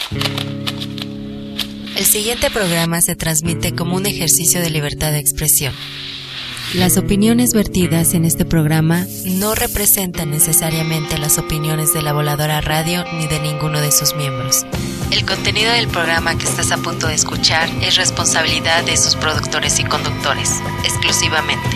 El siguiente programa se transmite como un ejercicio de libertad de expresión. Las opiniones vertidas en este programa no representan necesariamente las opiniones de La Voladora Radio ni de ninguno de sus miembros. El contenido del programa que estás a punto de escuchar es responsabilidad de sus productores y conductores, exclusivamente.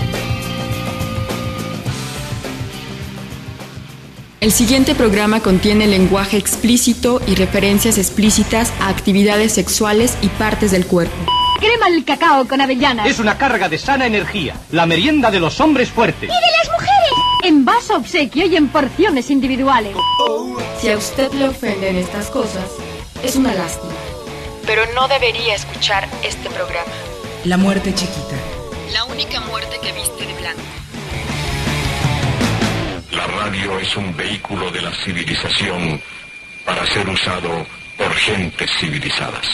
El siguiente programa contiene lenguaje explícito y referencias explícitas a actividades sexuales y partes del cuerpo. Crema el cacao con avellanas. Es una carga de sana energía, la merienda de los hombres fuertes. ¡Y de las mujeres! En vaso obsequio y en porciones individuales. Si a usted le ofenden estas cosas, es una lástima. Pero no debería escuchar este programa. La muerte chiquita. La única muerte que viste de blanco. La radio es un vehículo de la civilización para ser usado por gentes civilizadas.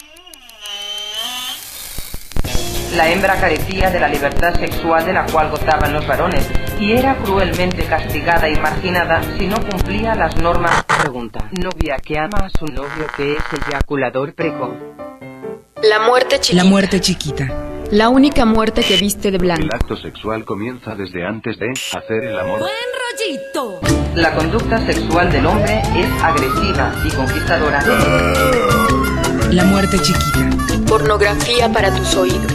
La hembra carecía de la libertad sexual de la cual gozaban los varones y era cruelmente castigada y marginada si no cumplía las normas. Pregunta: novia que ama a su novio que es eyaculador precoz. La muerte chiquita. La muerte chiquita. La única muerte que viste de blanco. El acto sexual comienza desde antes de hacer el amor. ¡Buen rollito! La conducta sexual del hombre es agresiva y conquistadora. La muerte chiquita. Pornografía para tus oídos.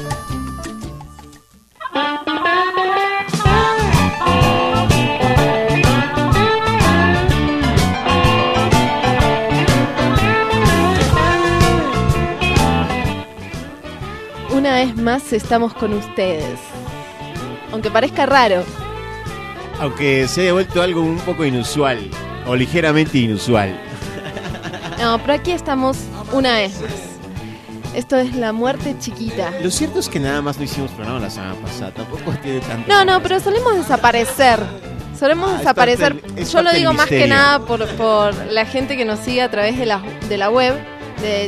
Una vez más estamos con ustedes. Aunque parezca raro. Aunque se haya vuelto algo un poco inusual. O ligeramente inusual. No, pero aquí estamos una vez más. Esto es La Muerte Chiquita. Lo cierto es que nada más no hicimos programa la semana pasada. Tampoco tiene tanto. No, pero solemos desaparecer. Solemos desaparecer. Yo lo digo más que nada por la gente que nos sigue a través de la web de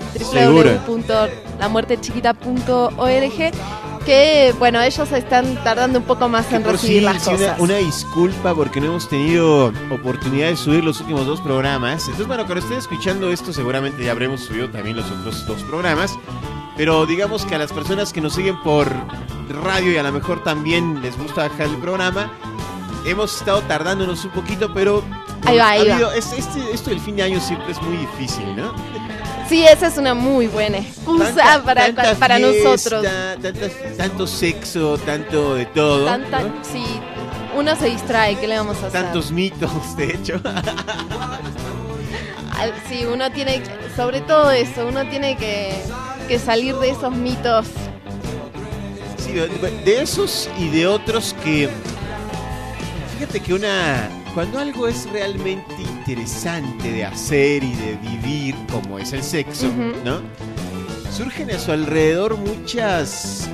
www.lamuertechiquita.org, que bueno, ellos están tardando un poco más en recibir las cosas. Una disculpa porque no hemos tenido oportunidad de subir los últimos 2 programas. Entonces, bueno, cuando estén escuchando esto, seguramente ya habremos subido también los otros 2 programas. Pero digamos que a las personas que nos siguen por radio y a lo mejor también les gusta bajar el programa, hemos estado tardándonos un poquito, pero ahí va. Esto del fin de año siempre es muy difícil, ¿no? Sí, esa es una muy buena excusa para fiesta, nosotros. Tanto sexo, tanto de todo. ¿No? Sí, uno se distrae, ¿qué le vamos a hacer? Tantos mitos, de hecho. Sí, uno tiene, sobre todo eso, uno tiene que salir de esos mitos. Sí, de esos y de otros que... Fíjate que cuando algo es realmente interesante de hacer y de vivir, como es el sexo, ¿no? Surgen a su alrededor muchas...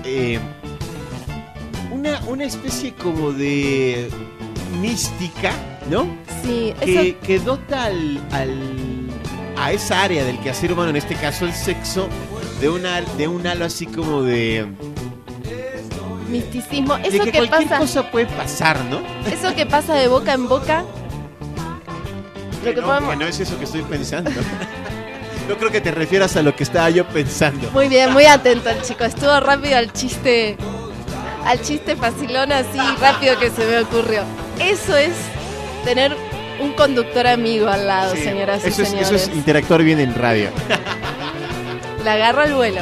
una especie como de mística, ¿no? Sí, que dota a esa área del quehacer humano, en este caso el sexo, de un halo así como de... misticismo, de eso que que cualquier pasa, cosa puede pasar, ¿no? eso que pasa de boca en boca. Que no es eso que estoy pensando. No creo que te refieras a lo que estaba yo pensando. Muy bien, muy atento el chico. Estuvo rápido al chiste facilón, así rápido que se me ocurrió. Eso es tener un conductor amigo al lado, sí, señoras y señores. Eso es interactuar bien en radio. La agarro al vuelo.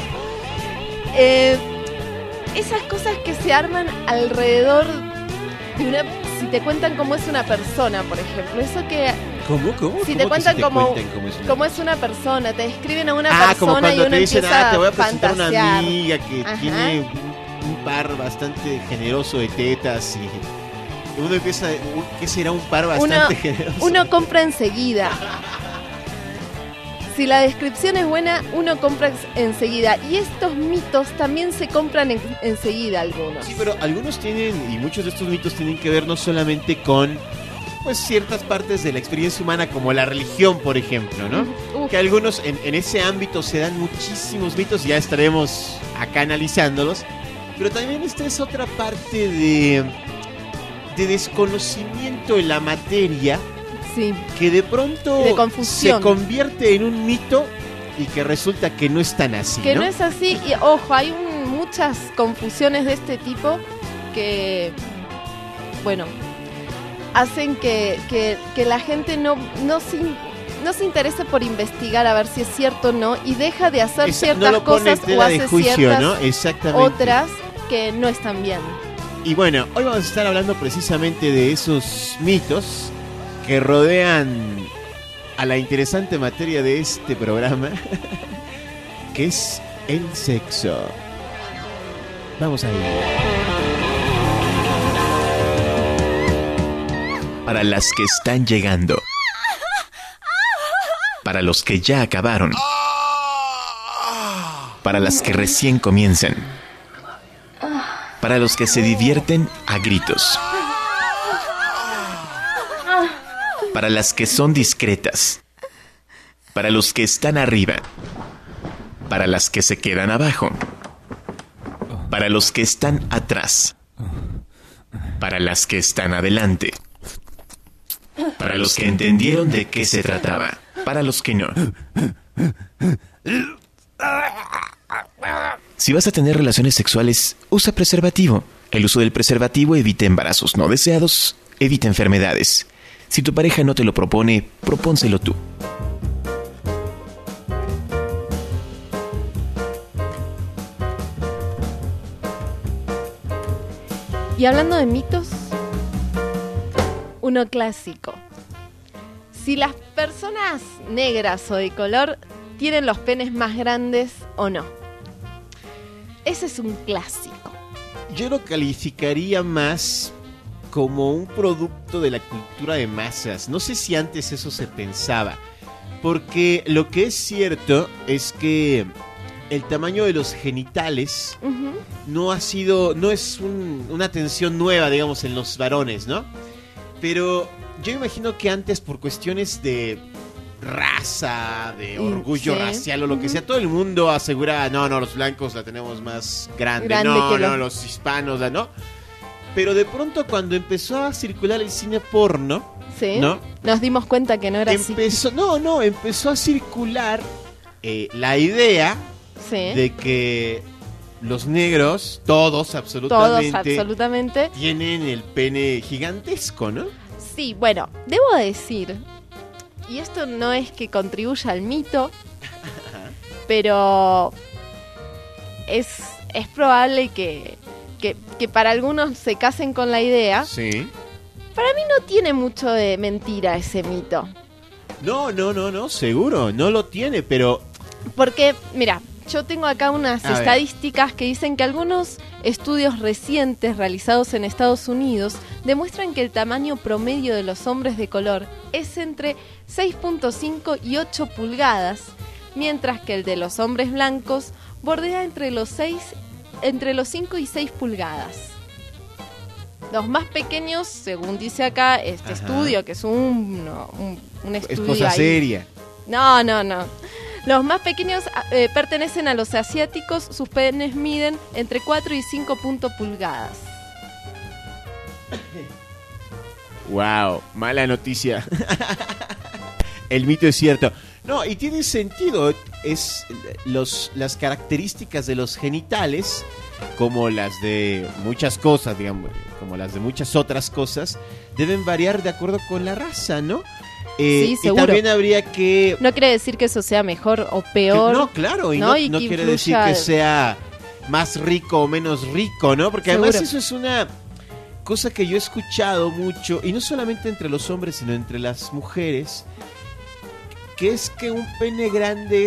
Esas cosas que se arman alrededor de una... Si te cuentan cómo es una persona, por ejemplo. Eso que... ¿Cómo? Si te cuentan cómo es una persona, te describen a una persona como cuando y uno te dicen, empieza te voy a a presentar fantasear. Una amiga que Ajá. tiene un par bastante generoso de tetas y uno empieza, ¿qué será un par bastante generoso? Uno compra enseguida. Si la descripción es buena, uno compra enseguida. Y estos mitos también se compran enseguida algunos. Sí, pero algunos tienen, y muchos de estos mitos tienen que ver no solamente con pues ciertas partes de la experiencia humana, como la religión, por ejemplo, ¿no? Que algunos en ese ámbito se dan muchísimos mitos, ya estaremos acá analizándolos. Pero también esta es otra parte de desconocimiento en la materia, Sí. que de pronto De confusión. se convierte en un mito y que resulta que no es tan así, Que ¿no? no es así, y ojo, hay muchas confusiones de este tipo que, bueno, hacen que la gente no se interese por investigar a ver si es cierto o no, y deja de hacer ciertas no lo pone cosas en tela o de hace juicio, ciertas ¿no? Exactamente. otras que no están bien. Y bueno, hoy vamos a estar hablando precisamente de esos mitos que rodean a la interesante materia de este programa, que es el sexo. Vamos a ir. Para las que están llegando. Para los que ya acabaron. Para las que recién comienzan. Para los que se divierten a gritos. Para las que son discretas. Para los que están arriba. Para las que se quedan abajo. Para los que están atrás. Para las que están adelante. Para los que entendieron de qué se trataba. Para los que no. Si vas a tener relaciones sexuales, usa preservativo. El uso del preservativo evita embarazos no deseados, evita enfermedades. Si tu pareja no te lo propone, propónselo tú. Y hablando de mitos, uno clásico. Si las personas negras o de color tienen los penes más grandes o no. Ese es un clásico. Yo lo calificaría más como un producto de la cultura de masas. No sé si antes eso se pensaba, porque lo que es cierto es que el tamaño de los genitales no es una atención nueva, digamos, en los varones, ¿no? Pero yo imagino que antes, por cuestiones de raza, de orgullo racial o lo que sea, todo el mundo asegura, no, los blancos la tenemos más grande los hispanos, ¿no? Pero de pronto cuando empezó a circular el cine porno, ¿sí? ¿no? Nos dimos cuenta que no era así. Empezó a circular la idea, ¿sí?, de que los negros, todos absolutamente, tienen el pene gigantesco, ¿no? Sí, bueno, debo decir, y esto no es que contribuya al mito, pero es probable que para algunos se casen con la idea. Sí. Para mí no tiene mucho de mentira ese mito. No, seguro, no lo tiene, pero... Porque, mira, yo tengo acá unas estadísticas que dicen que algunos estudios recientes realizados en Estados Unidos demuestran que el tamaño promedio de los hombres de color es entre 6.5 y 8 pulgadas, mientras que el de los hombres blancos bordea entre los 5 y 6 pulgadas. Los más pequeños, según dice acá este estudio, que es un estudio... Es cosa seria. No. Los más pequeños pertenecen a los asiáticos, sus penes miden entre 4 y 5 pulgadas. Wow, mala noticia. El mito es cierto. No, y tiene sentido. Las características de los genitales, como las de muchas cosas, digamos, como las de muchas otras cosas, deben variar de acuerdo con la raza, ¿no? Sí, seguro. Y también habría que... No quiere decir que eso sea mejor o peor. No, claro, y no quiere decir que sea más rico o menos rico, ¿no? Porque además eso es una cosa que yo he escuchado mucho, y no solamente entre los hombres, sino entre las mujeres, que es que un pene grande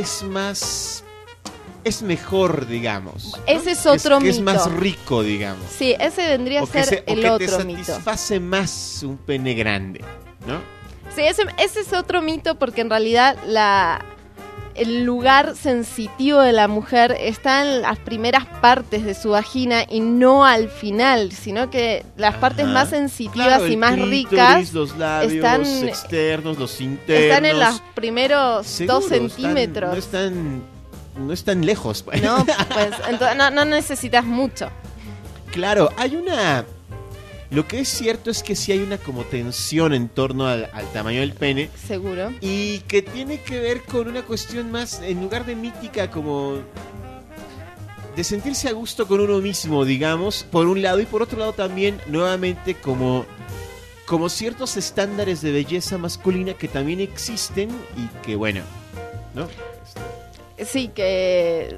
es mejor, digamos, ¿no? Ese es otro mito. Es más rico, digamos. Sí, ese vendría a ser el otro mito. Te satisface más un pene grande, ¿no? Sí, ese es otro mito, porque en realidad el lugar sensitivo de la mujer está en las primeras partes de su vagina y no al final, sino que las partes más sensitivas y más ricas, los labios externos, los internos, están en los primeros 2 centímetros. No están lejos. Pues. No, pues entonces no necesitas mucho. Claro, hay Lo que es cierto es que sí hay una como tensión en torno al tamaño del pene. Seguro. Y que tiene que ver con una cuestión más, en lugar de mítica, como de sentirse a gusto con uno mismo, digamos, por un lado. Y por otro lado también, nuevamente, como ciertos estándares de belleza masculina que también existen y que, bueno, ¿no? Sí, que...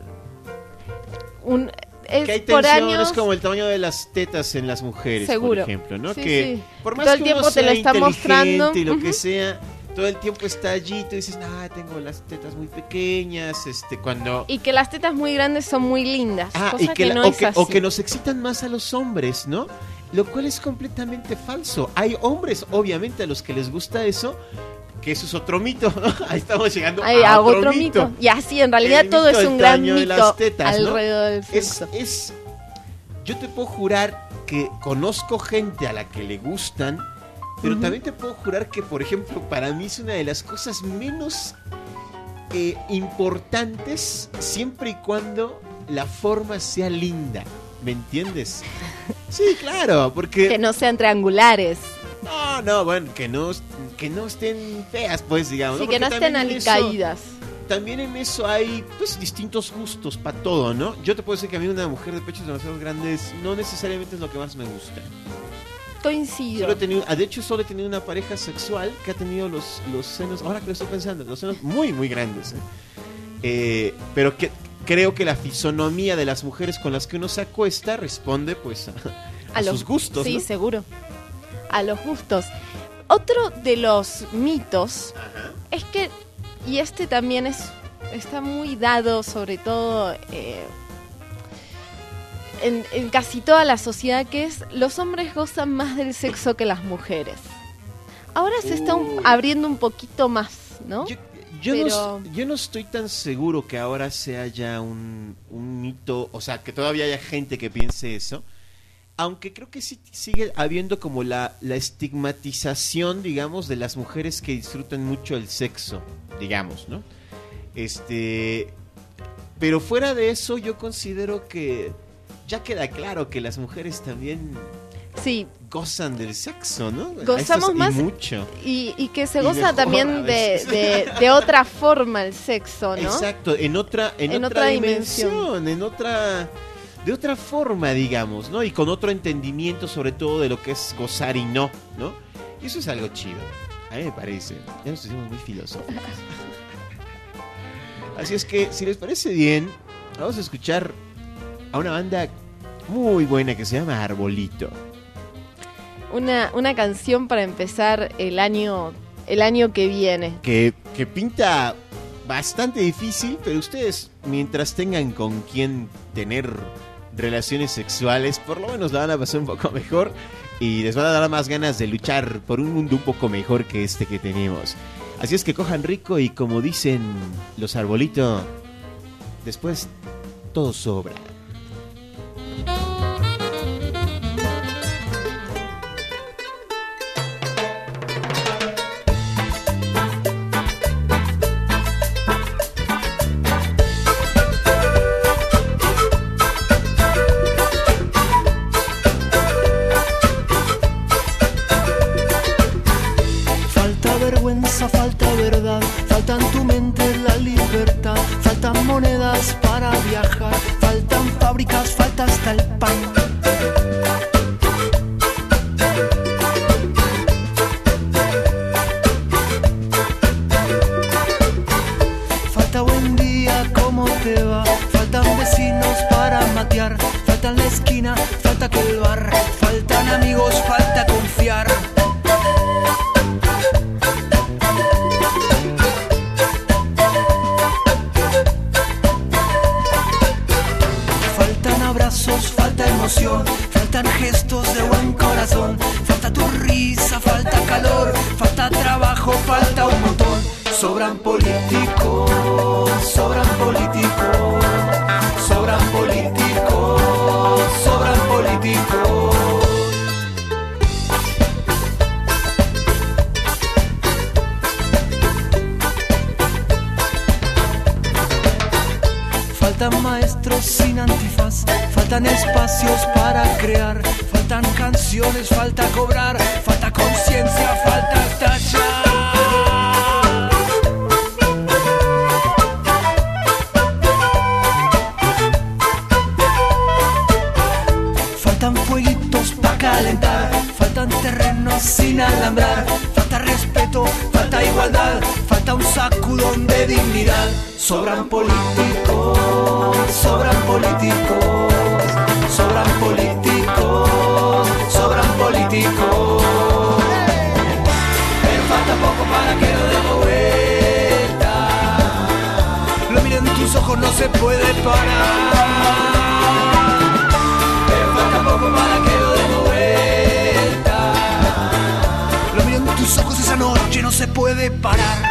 que hay tensiones como el tamaño de las tetas en las mujeres, seguro, por ejemplo, ¿no? Sí, que sí. por más todo el que tiempo uno te lo sea está mostrando y lo que sea, todo el tiempo está allí, tú dices, tengo las tetas muy pequeñas, cuando... Y que las tetas muy grandes son muy lindas, cosa y que no es así. o que nos excitan más a los hombres, ¿no? Lo cual es completamente falso. Hay hombres, obviamente, a los que les gusta eso, que eso es otro mito, ¿no? Ahí estamos llegando a otro mito. Y así, en realidad todo es un gran mito tetas, alrededor del sexo. Yo te puedo jurar que conozco gente a la que le gustan, pero también te puedo jurar que, por ejemplo, para mí es una de las cosas menos importantes, siempre y cuando la forma sea linda. ¿Me entiendes? Sí, claro, porque... Que no sean triangulares. No, bueno, que no estén feas, pues, digamos. Sí, que no estén alicaídas. También en eso hay, pues, distintos gustos para todo, ¿no? Yo te puedo decir que a mí una mujer de pechos demasiado grandes no necesariamente es lo que más me gusta. Coincido. De hecho, solo he tenido una pareja sexual que ha tenido los senos, ahora que lo estoy pensando, los senos muy, muy grandes. Pero que creo que la fisonomía de las mujeres con las que uno se acuesta responde, pues, a sus gustos, sí, ¿no? Seguro. A los gustos. Otro de los mitos es que, y este también está muy dado, sobre todo en casi toda la sociedad, que es los hombres gozan más del sexo que las mujeres. Ahora se está abriendo un poquito más, ¿no? Yo no estoy tan seguro que ahora sea ya un mito, o sea, que todavía haya gente que piense eso. Aunque creo que sí sigue habiendo como la estigmatización, digamos, de las mujeres que disfrutan mucho el sexo, digamos, ¿no? Pero fuera de eso, yo considero que ya queda claro que las mujeres también gozan del sexo, ¿no? Gozamos más mucho. Y que se goza también de otra forma el sexo, ¿no? Exacto, en otra dimensión, de otra forma, digamos, ¿no? Y con otro entendimiento, sobre todo, de lo que es gozar y no, ¿no? Y eso es algo chido. A mí me parece. Ya nos hicimos muy filosóficos. Así es que, si les parece bien, vamos a escuchar a una banda muy buena que se llama Arbolito. Una canción para empezar el año que viene. Que pinta bastante difícil, pero ustedes, mientras tengan con quien tener relaciones sexuales, por lo menos la van a pasar un poco mejor y les van a dar más ganas de luchar por un mundo un poco mejor que este que tenemos. Así es que cojan rico y, como dicen los Arbolitos, después todo sobra. Falta verdad, falta en tu mente la libertad, faltan monedas para viajar, faltan fábricas, falta hasta el pan. Falta buen día, ¿cómo te va? Faltan vecinos para matear, falta en la esquina, falta que el bar, faltan amigos, falta confiar. Falta emoción, faltan gestos de buen corazón, falta tu risa, falta calor, falta trabajo, falta un montón. Sobran políticos, sobran políticos, sobran políticos, sobran políticos. Faltan maestros sin antifaz, faltan espacios para crear, faltan canciones, falta cobrar, falta conciencia, falta estallar. Faltan fueguitos pa' calentar, faltan terrenos sin alambrar, falta respeto, falta igualdad, falta un sacudón de dignidad. Sobran políticos, sobran políticos, sobran políticos, sobran políticos. Pero falta poco para que lo demos vuelta. Lo miro en tus ojos, no se puede parar. Poco para que lo demos vuelta. Lo miro en tus ojos esa noche, no se puede parar.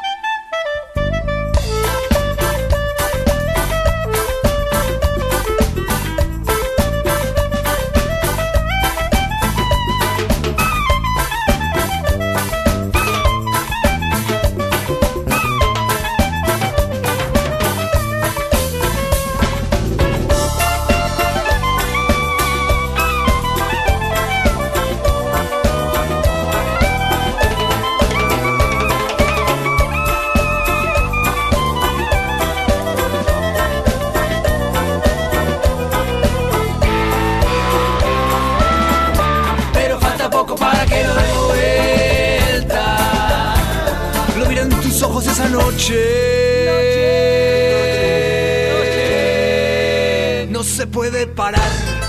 No se puede parar.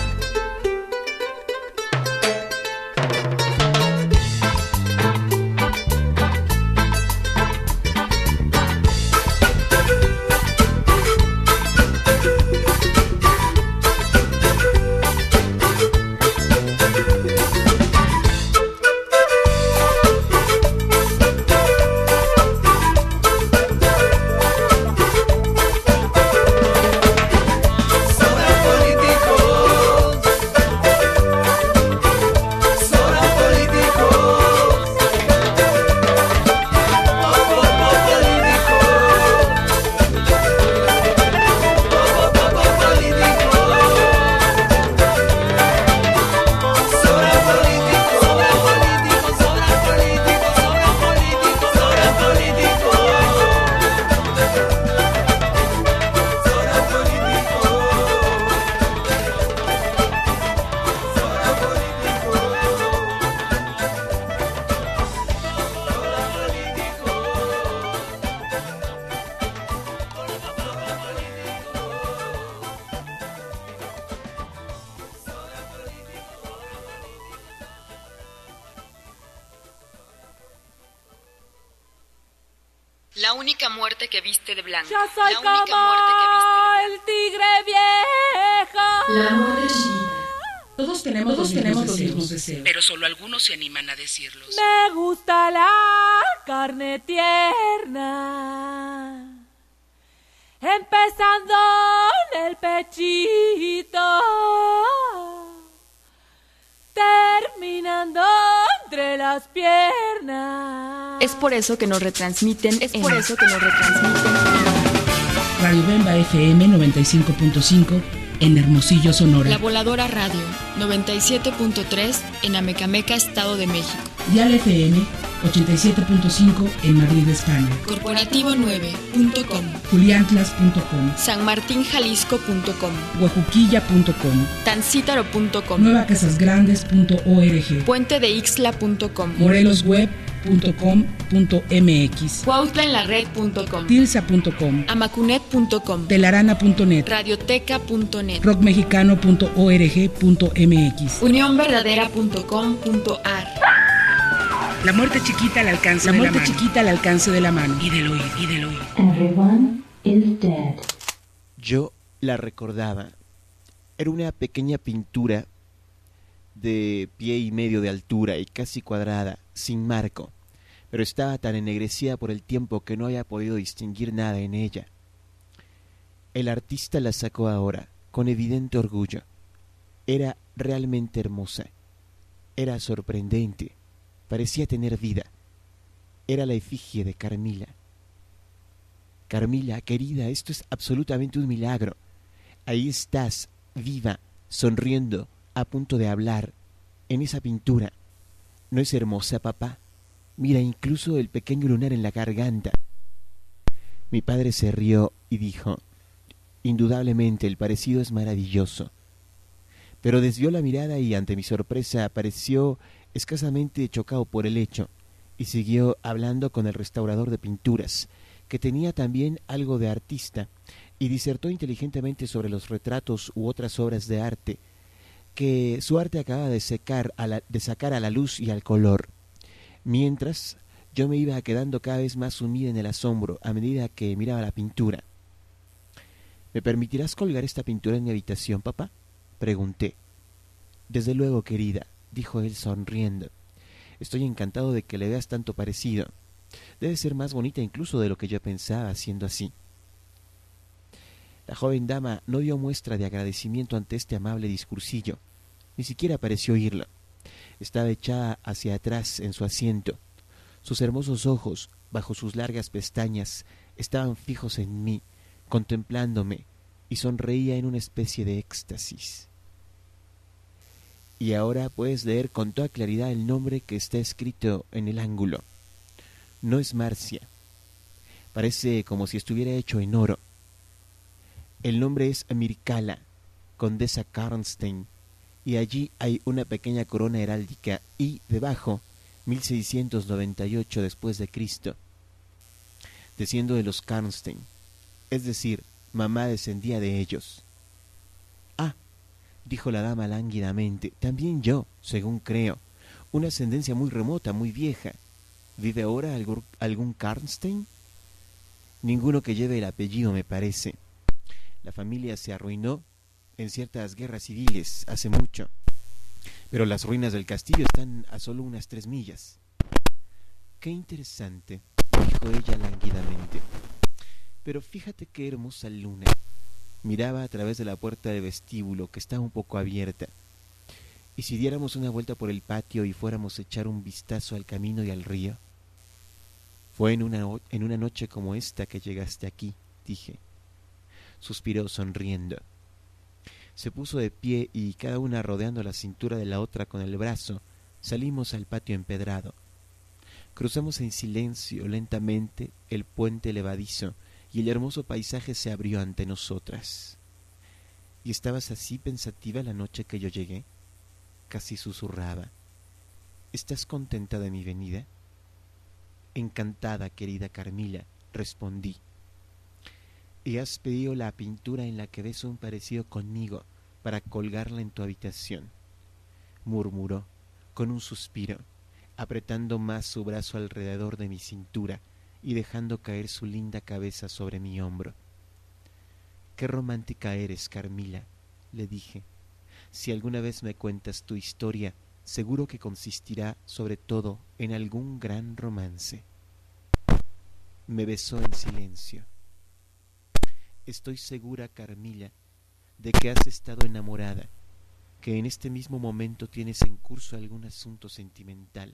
La única muerte que viste de blanco. Yo soy como el tigre viejo. La muerte chiquita. Todos tenemos los mismos deseos. Pero solo algunos se animan a decirlos. Me gusta la carne tierna, empezando en el pechito, terminando entre las piernas. Es por eso que nos retransmiten. Radio Bemba FM 95.5 en Hermosillo, Sonora. La Voladora Radio 97.3 en Amecameca, Estado de México. Dial FM 87.5 en Madrid, España. Corporativo9.com, Juliantlas.com, sanmartinjalisco.com, Huejuquilla.com, tancítaro.com, nuevacasasgrandes.org, puentedeixtla.com, morelosweb.com.mx, cuautlaenlared.com, tilsa.com, amacunet.com, telarana.net, radioteca.net, rockmexicano.org.mx, unionverdadera.com.ar. La muerte chiquita al alcance de la mano. Y del oído. Everyone is dead. Yo la recordaba. Era una pequeña pintura de 1,5 pies de altura y casi cuadrada, sin marco, pero estaba tan ennegrecida por el tiempo que no había podido distinguir nada en ella. El artista la sacó ahora, con evidente orgullo. Era realmente hermosa. Era sorprendente. Parecía tener vida. Era la efigie de Carmila. Carmila, querida, esto es absolutamente un milagro. Ahí estás, viva, sonriendo, a punto de hablar. en esa pintura. ¿No es hermosa, papá? Mira, incluso el pequeño lunar en la garganta. Mi padre se rió y dijo: indudablemente el parecido es maravilloso. Pero desvió la mirada y ante mi sorpresa pareció escasamente chocado por el hecho, y siguió hablando con el restaurador de pinturas, que tenía también algo de artista, y disertó inteligentemente sobre los retratos u otras obras de arte, que su arte acaba de sacar a la luz y al color. Mientras, yo me iba quedando cada vez más sumida en el asombro a medida que miraba la pintura. ¿Me permitirás colgar esta pintura en mi habitación, papá?, pregunté. Desde luego, querida, dijo él sonriendo. Estoy encantado de que le veas tanto parecido. Debe ser más bonita incluso de lo que yo pensaba, siendo así. La joven dama no dio muestra de agradecimiento ante este amable discursillo, ni siquiera pareció oírlo. Estaba echada hacia atrás en su asiento. Sus hermosos ojos, bajo sus largas pestañas, estaban fijos en mí, contemplándome, y sonreía en una especie de éxtasis. Y ahora puedes leer con toda claridad el nombre que está escrito en el ángulo. No es Marcia. Parece como si estuviera hecho en oro. El nombre es Mircala, condesa Karnstein, y allí hay una pequeña corona heráldica y, debajo, 1698 después de Cristo. Desciendo de los Karnstein, es decir, mamá descendía de ellos. Ah, dijo la dama lánguidamente, también yo, según creo, una ascendencia muy remota, muy vieja. ¿Vive ahora algún Karnstein? Ninguno que lleve el apellido, me parece. La familia se arruinó en ciertas guerras civiles hace mucho, pero las ruinas del castillo están a solo unas 3 millas. Qué interesante, dijo ella lánguidamente. Pero fíjate qué hermosa luna. Miraba a través de la puerta del vestíbulo, que estaba un poco abierta. ¿Y si diéramos una vuelta por el patio y fuéramos a echar un vistazo al camino y al río? Fue en una noche como esta que llegaste aquí, dije. Suspiró sonriendo. Se puso de pie y, cada una rodeando la cintura de la otra con el brazo, salimos al patio empedrado. Cruzamos en silencio lentamente el puente levadizo y el hermoso paisaje se abrió ante nosotras. ¿Y estabas así pensativa la noche que yo llegué? Casi susurraba. ¿Estás contenta de mi venida? Encantada, querida Carmila, respondí. ¿Y has pedido la pintura en la que ves un parecido conmigo para colgarla en tu habitación? Murmuró, con un suspiro, apretando más su brazo alrededor de mi cintura y dejando caer su linda cabeza sobre mi hombro. «Qué romántica eres, Carmila», le dije. «Si alguna vez me cuentas tu historia, seguro que consistirá sobre todo en algún gran romance». Me besó en silencio. «Estoy segura, Carmila, de que has estado enamorada, que en este mismo momento tienes en curso algún asunto sentimental».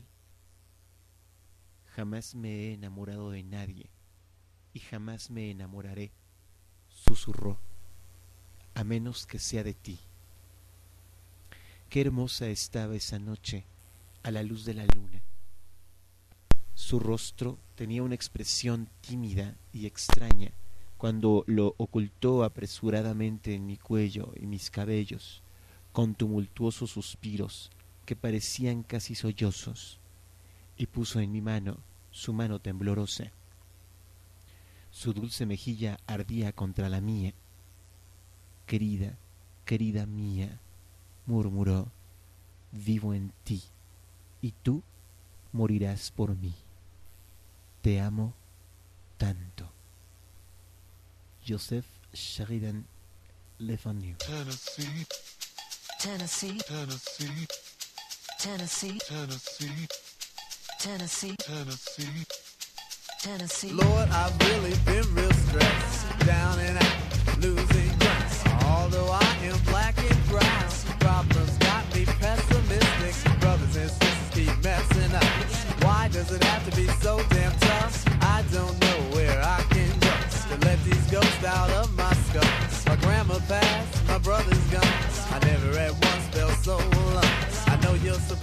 «Jamás me he enamorado de nadie, y jamás me enamoraré», susurró, «a menos que sea de ti». Qué hermosa estaba esa noche a la luz de la luna. Su rostro tenía una expresión tímida y extraña cuando lo ocultó apresuradamente en mi cuello y mis cabellos, con tumultuosos suspiros que parecían casi sollozos, y puso en mi mano su mano temblorosa. Su dulce mejilla ardía contra la mía. «Querida, querida mía», murmuró, «vivo en ti, y tú morirás por mí. Te amo tanto». Joseph Sheridan Le Fanu. Tennessee, Tennessee, Tennessee, Tennessee, Tennessee, Tennessee, Tennessee, Tennessee. Lord, I've really been real stressed, down and out, losing ground. Although I am black and brown, problems got me pessimistic. Brothers and sisters keep messing up. Why does it have to be so damn tough? I don't know where I can go to let these ghosts out of my skull. My grandma passed, my brother's gone. I never had once felt so alone. I know you're so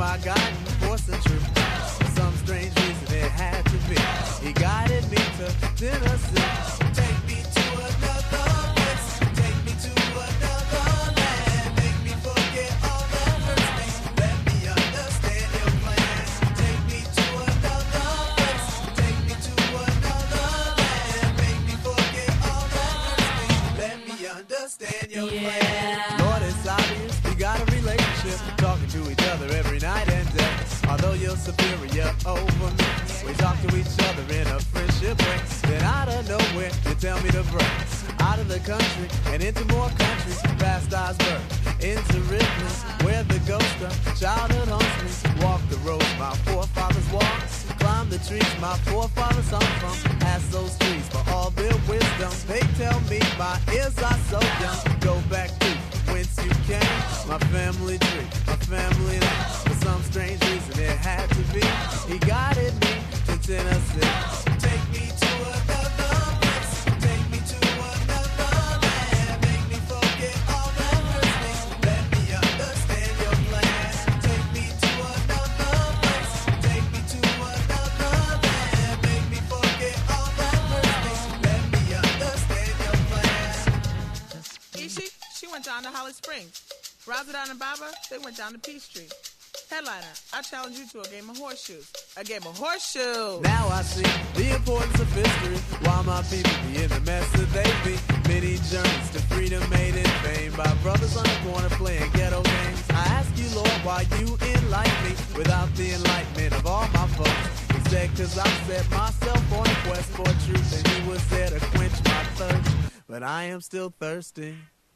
God forcing truth. For some strange reason it had to be. He guided me to Tennessee. Take me to another place. Take me to another land. Make me forget all that hurts me. Let me understand your plan. Take me to another place. Take me to another land. Make me forget all that hurts me. Let me understand your plan. Lord, it's obvious we got a relationship, talking to each other every night and day. Although you're superior over me, we talk to each other in a friendship way. Then out of nowhere, you tell me to break out of the country and into more countries, past Iceberg, into Ripley, where the ghost of childhood haunts me. Walk the roads my forefathers walked, climb the trees my forefathers hung from. Ask those trees for all their wisdom. They tell me my ears are so young. Go back to whence you came, my family tree, my family name. For some strange reason it had to be. He guided me to Tennessee. Take me to another place. Take me to another land. Make me forget all that hurts me. Let me understand your plan. Take me to another place. Take me to another land. Make me forget all that hurts me. Let me understand your plan. Ishi, she went down to Holly Springs. Razadon and Baba, they went down to Peachtree. Headliner, I challenge you to a game of horseshoes. A game of horseshoes! Now I see the importance of history. Why my people be in the mess that they be. Many journeys to freedom made in vain by brothers on the corner playing ghetto games. I ask you, Lord, why you enlighten me without the enlightenment of all my folks. Instead, cause I set myself on a quest for truth and he was there to quench my thirst. But I am still thirsty.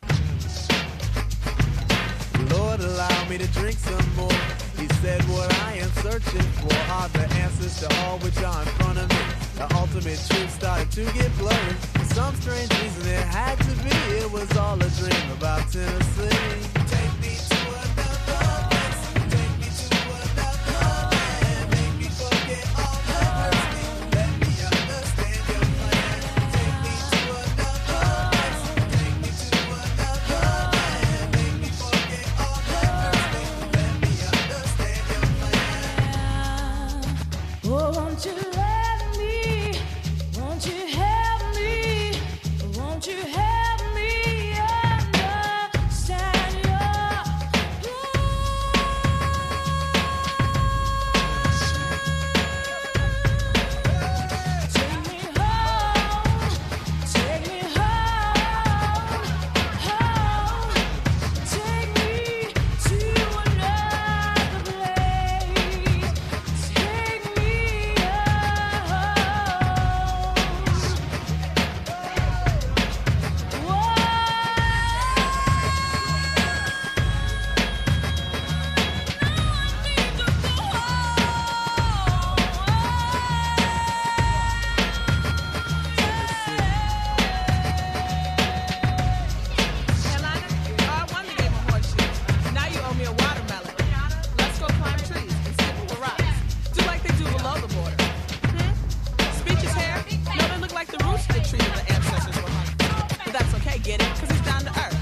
Lord, allow me to drink some more. He said what I am searching for are the answers to all which are in front of me. The ultimate truth started to get blurry. For some strange reason it had to be. It was all a dream about Tennessee. Take me to another place. Take me to another land. Make me forget all that hurts me. Let me understand your plan. Take me to another place. Take me to another land. Make me forget all that hurts me. Let me understand your plan. Oh, won't you let me? Won't you help me? Won't you help me understand your Take me home, take me home, home. Take me to another place. Take me Headliner, I won the game of horseshoes. Now you owe me a watermelon. Let's go climb trees and skip over rocks. Do like they do below the border. Speeches hair? No, they look like the roots of the tree that the ancestors were hung. But that's okay, get it? Because it's down to earth.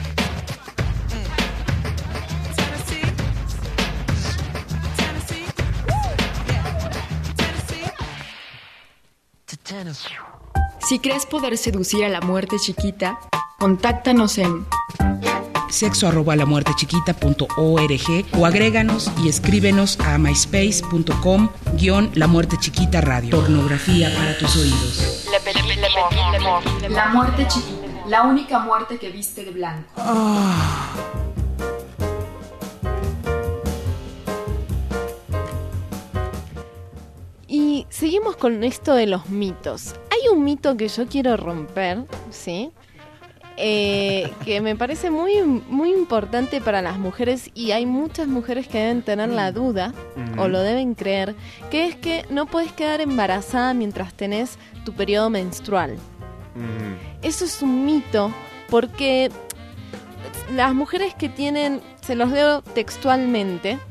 Tennessee? Tennessee? Woo! Yeah. Tennessee? To Tennessee. Si crees poder seducir a la muerte chiquita, contáctanos en sexo@lamuertechiquita.org o agréganos y escríbenos a myspace.com/La Muerte Chiquita Radio. Pornografía para tus oídos. La muerte chiquita, la única muerte que viste de blanco. Y seguimos con esto de los mitos. Hay un mito que yo quiero romper, ¿sí? Que me parece muy, muy importante para las mujeres y hay muchas mujeres que deben tener la duda o lo deben creer, que es que no puedes quedar embarazada mientras tenés tu periodo menstrual. Eso es un mito porque las mujeres que tienen, se los leo textualmente,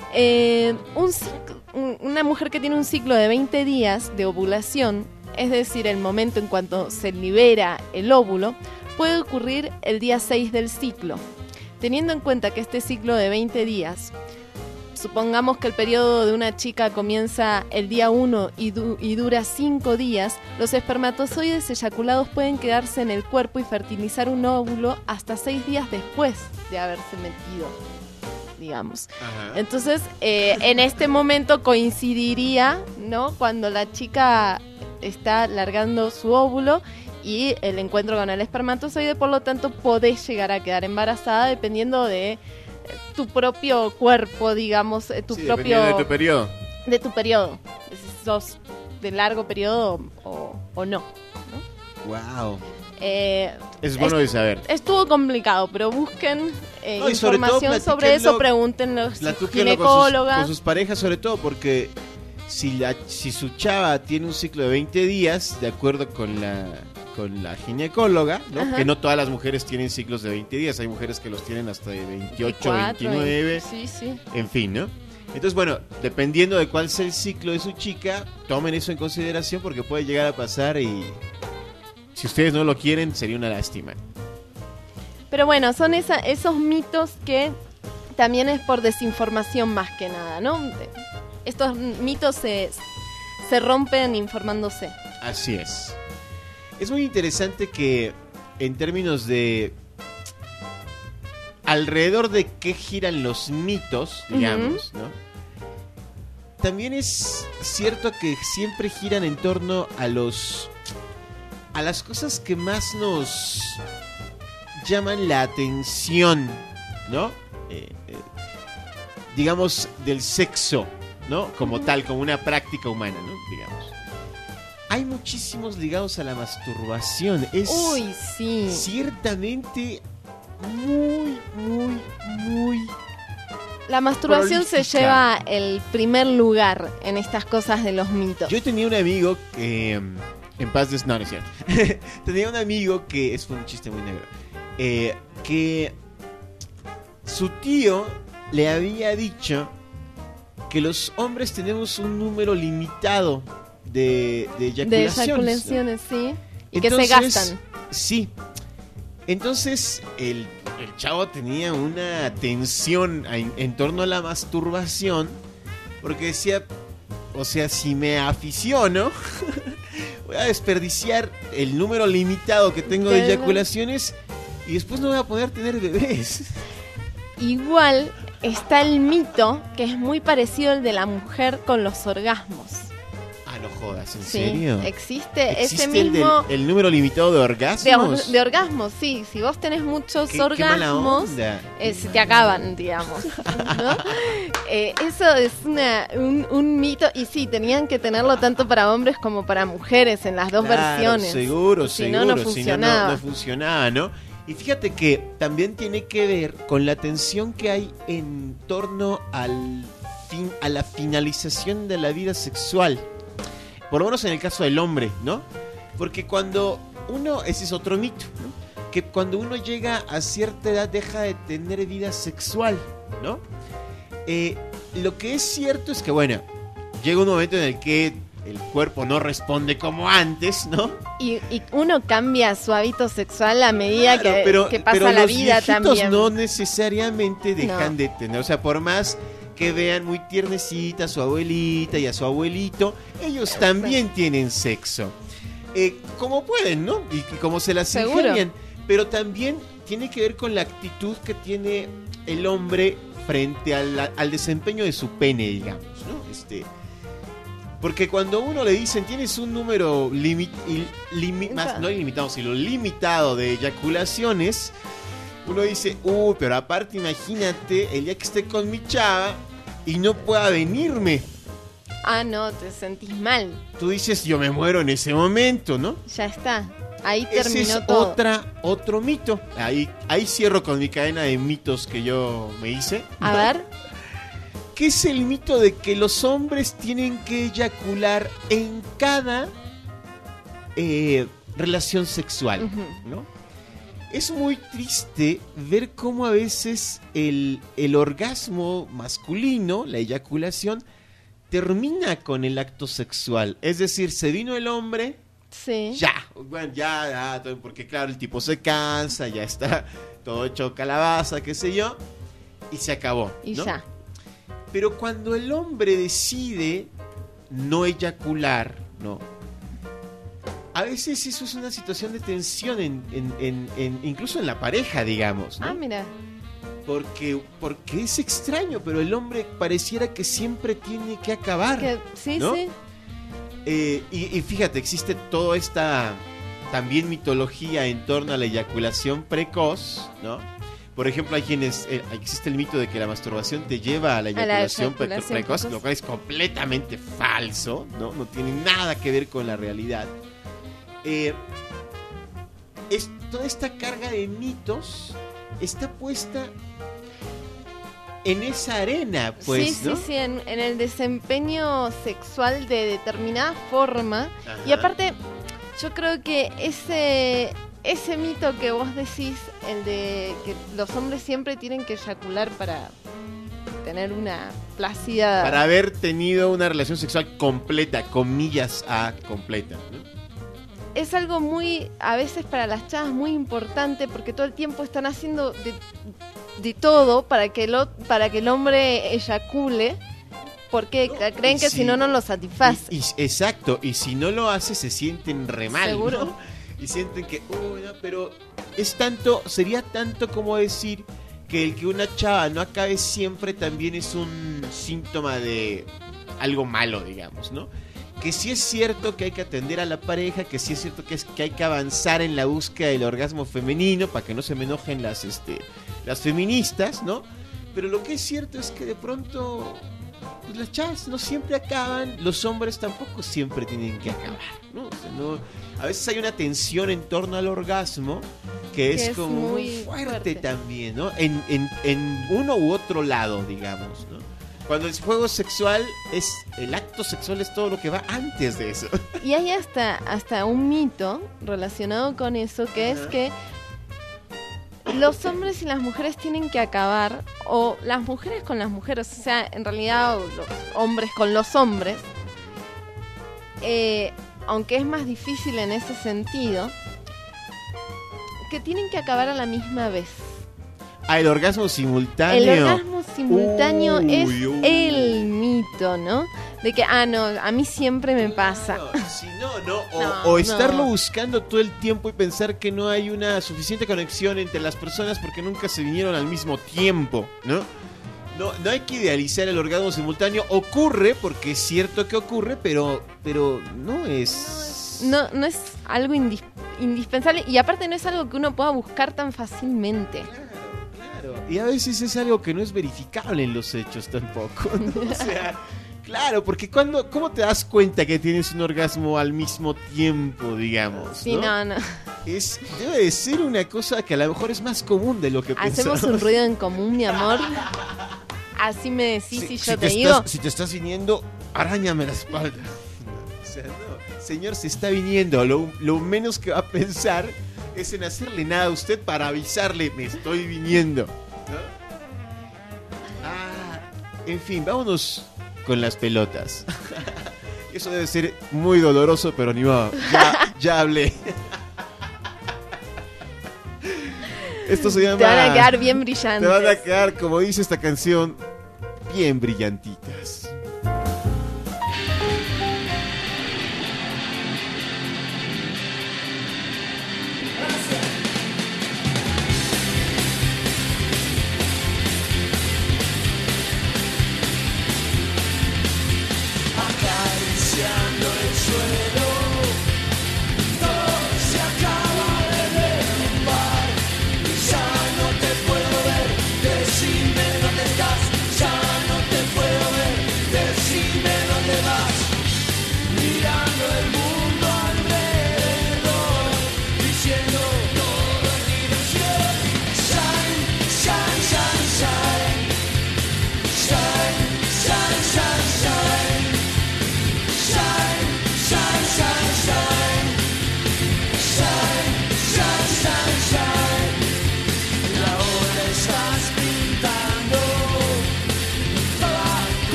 una mujer que tiene un ciclo de 20 días de ovulación, es decir, el momento en cuanto se libera el óvulo, puede ocurrir el día 6 del ciclo. Teniendo en cuenta que este ciclo de 20 días supongamos que el periodo de una chica comienza el día 1 y dura 5 días, los espermatozoides eyaculados pueden quedarse en el cuerpo y fertilizar un óvulo hasta 6 días después de haberse metido, digamos. Ajá. Entonces, en este momento coincidiría, ¿no?, cuando la chica está largando su óvulo y el encuentro con el espermatozoide, por lo tanto podés llegar a quedar embarazada dependiendo de tu propio cuerpo, digamos, De tu periodo. de tu periodo, si sos de largo periodo o no. Wow. Eh, Es bueno de saber. Estuvo complicado, pero busquen No, y sobre todo información sobre eso, platíquenlo- pregúntenlo a sus Platíquenlo ginecólogas. con sus parejas, sobre todo, porque si su chava tiene un ciclo de 20 días, de acuerdo con la ginecóloga, ¿no? Ajá. Que no todas las mujeres tienen ciclos de 20 días, hay mujeres que los tienen hasta de 28, 24, 29, sí. en fin, ¿no? Entonces, bueno, dependiendo de cuál sea el ciclo de su chica, tomen eso en consideración porque puede llegar a pasar y si ustedes no lo quieren, sería una lástima. Pero bueno, son esos mitos que también es por desinformación más que nada, ¿no? Estos mitos se rompen informándose. Así es. Es muy interesante que en términos de alrededor de qué giran los mitos, digamos, ¿no? También es cierto que siempre giran en torno a las cosas que más nos llaman la atención, ¿no? Digamos, del sexo, ¿no? Como tal, como una práctica humana, ¿no? Digamos. Hay muchísimos ligados a la masturbación. Es Uy, sí. ciertamente muy... La masturbación se prolífica. lleva el primer lugar en estas cosas de los mitos. Yo tenía un amigo que... en paz no es cierto. Tenía un amigo que... Es un chiste muy negro. Que su tío le había dicho que los hombres tenemos un número limitado de De eyaculaciones. eyaculaciones, sí. Y que Entonces, se gastan. Sí. Entonces el chavo tenía una tensión en torno a la masturbación porque decía, o sea, si me aficiono voy a desperdiciar el número limitado que tengo de Claro. eyaculaciones y después no voy a poder tener bebés. Igual está el mito que es muy parecido al de la mujer con los orgasmos. Ah, no jodas, ¿en Sí, serio? existe ese ¿Existe mismo el número limitado de orgasmos? de orgasmos, sí. Si vos tenés muchos Qué mala orgasmos, onda. se te acaban, digamos, ¿no? Eso es un mito. Y sí, tenían que tenerlo tanto para hombres como para mujeres en las dos Claro, versiones. Seguro, Si seguro. no, no Si funcionaba. no funcionaba, ¿no? Y fíjate que también tiene que ver con la tensión que hay en torno a la finalización de la vida sexual. Por lo menos en el caso del hombre, ¿no? Porque cuando uno, ese es otro mito, ¿no? Que cuando uno llega a cierta edad deja de tener vida sexual, ¿no? Lo que es cierto es que, bueno, llega un momento en el que el cuerpo no responde como antes, ¿no? Y uno cambia su hábito sexual a medida Claro, que pasa pero la los vida viejitos también. no necesariamente dejan No. de tener, o sea, por más que vean muy tiernecita a su abuelita y a su abuelito, ellos también tienen sexo. Como pueden, ¿no? Y como se las Seguro. ingenian. Pero también tiene que ver con la actitud que tiene el hombre frente al desempeño de su pene, digamos, ¿no? Porque cuando uno le dicen tienes un número no ilimitado, sino limitado de eyaculaciones, uno dice, pero aparte imagínate el día que esté con mi chava y no pueda venirme. Ah, no, te sentís mal. Tú dices, yo me muero en ese momento, ¿no? Ya está. Ahí Ese terminó es todo. otro mito. Ahí cierro con mi cadena de mitos que yo me hice. A ver. ¿Qué es el mito de que los hombres tienen que eyacular en cada relación sexual? Ujú. ¿No? Es muy triste ver cómo a veces el orgasmo masculino, la eyaculación, termina con el acto sexual. Es decir, se vino el hombre, Sí. ya, porque claro, el tipo se cansa, ya está todo hecho calabaza, qué sé yo, y se acabó. Y ¿no? ya. Pero cuando el hombre decide no eyacular, ¿no? A veces eso es una situación de tensión incluso en la pareja, digamos, ¿no? Ah, mira. Porque es extraño, pero el hombre pareciera que siempre tiene que acabar. Sí, ¿no? sí. Y fíjate, existe toda esta también mitología en torno a la eyaculación precoz, ¿no? Por ejemplo, hay quienes existe el mito de que la masturbación te lleva a la eyaculación precoz, lo cual es completamente falso, ¿no? No tiene nada que ver con la realidad. Toda esta carga de mitos está puesta en esa arena, pues, sí, ¿no? Sí, en el desempeño sexual de determinada forma. Ajá. Y aparte, yo creo que ese mito que vos decís, el de que los hombres siempre tienen que eyacular para tener una plácida... Para haber tenido una relación sexual completa, comillas A completa, ¿no? Es algo muy, a veces para las chavas, muy importante, porque todo el tiempo están haciendo de todo para que el hombre eyacule, porque creen que si no lo satisface. Exacto, y si no lo hace se sienten re mal, ¿seguro? ¿no? Y sienten que, no, pero sería tanto como decir que el que una chava no acabe siempre también es un síntoma de algo malo, digamos, ¿no? Que sí es cierto que hay que atender a la pareja, que sí es cierto que hay que avanzar en la búsqueda del orgasmo femenino, para que no se me enojen las feministas, ¿no? Pero lo que es cierto es que de pronto pues las chavas no siempre acaban, los hombres tampoco siempre tienen que acabar, ¿no? O sea, a veces hay una tensión en torno al orgasmo que es como muy fuerte también, ¿no? En uno u otro lado, digamos, ¿no? Cuando el juego sexual el acto sexual es todo lo que va antes de eso. Y hay hasta un mito relacionado con eso, que es que los hombres y las mujeres tienen que acabar, o las mujeres con las mujeres, o sea, en realidad los hombres con los hombres, aunque es más difícil en ese sentido, que tienen que acabar a la misma vez. Ah, el orgasmo simultáneo. El orgasmo simultáneo es el mito, ¿no? De que, no, a mí siempre me pasa. O estarlo buscando todo el tiempo y pensar que no hay una suficiente conexión entre las personas porque nunca se vinieron al mismo tiempo, ¿no? No hay que idealizar el orgasmo simultáneo. Ocurre, porque es cierto que ocurre, pero no es... No es algo indispensable, y aparte no es algo que uno pueda buscar tan fácilmente. Y a veces es algo que no es verificable en los hechos tampoco, ¿no? O sea, claro, porque ¿cómo te das cuenta que tienes un orgasmo al mismo tiempo, digamos? Sí, no. Debe de ser una cosa que a lo mejor es más común de lo que pensamos. Hacemos un ruido en común, mi amor. Así me decís si yo te digo. Si te estás viniendo, arañame la espalda. O sea, no, señor, se está viniendo. Lo menos que va a pensar es en hacerle nada a usted para avisarle, me estoy viniendo, ¿no? En fin, vámonos con las pelotas. Eso debe ser muy doloroso, pero ni modo. Ya hablé. Esto se llama... Te van a quedar bien brillantes. Te van a quedar, como dice esta canción, bien brillantitas. Acariciando el suelo, todo se acaba de derrumbar. Ya no te puedo ver, decime dónde estás. Ya no te puedo ver.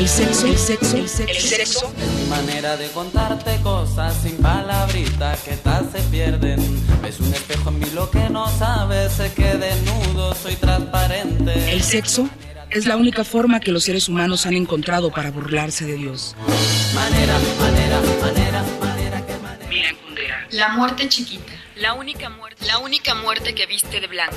El sexo. Mi manera de contarte cosas sin palabritas que tal se pierden. Ves un espejo en mí lo que no sabes, sé que desnudo soy transparente. El sexo es la única forma que los seres humanos han encontrado para burlarse de Dios. Manera. Miran Kundera. La muerte chiquita. La única muerte que viste de blanco.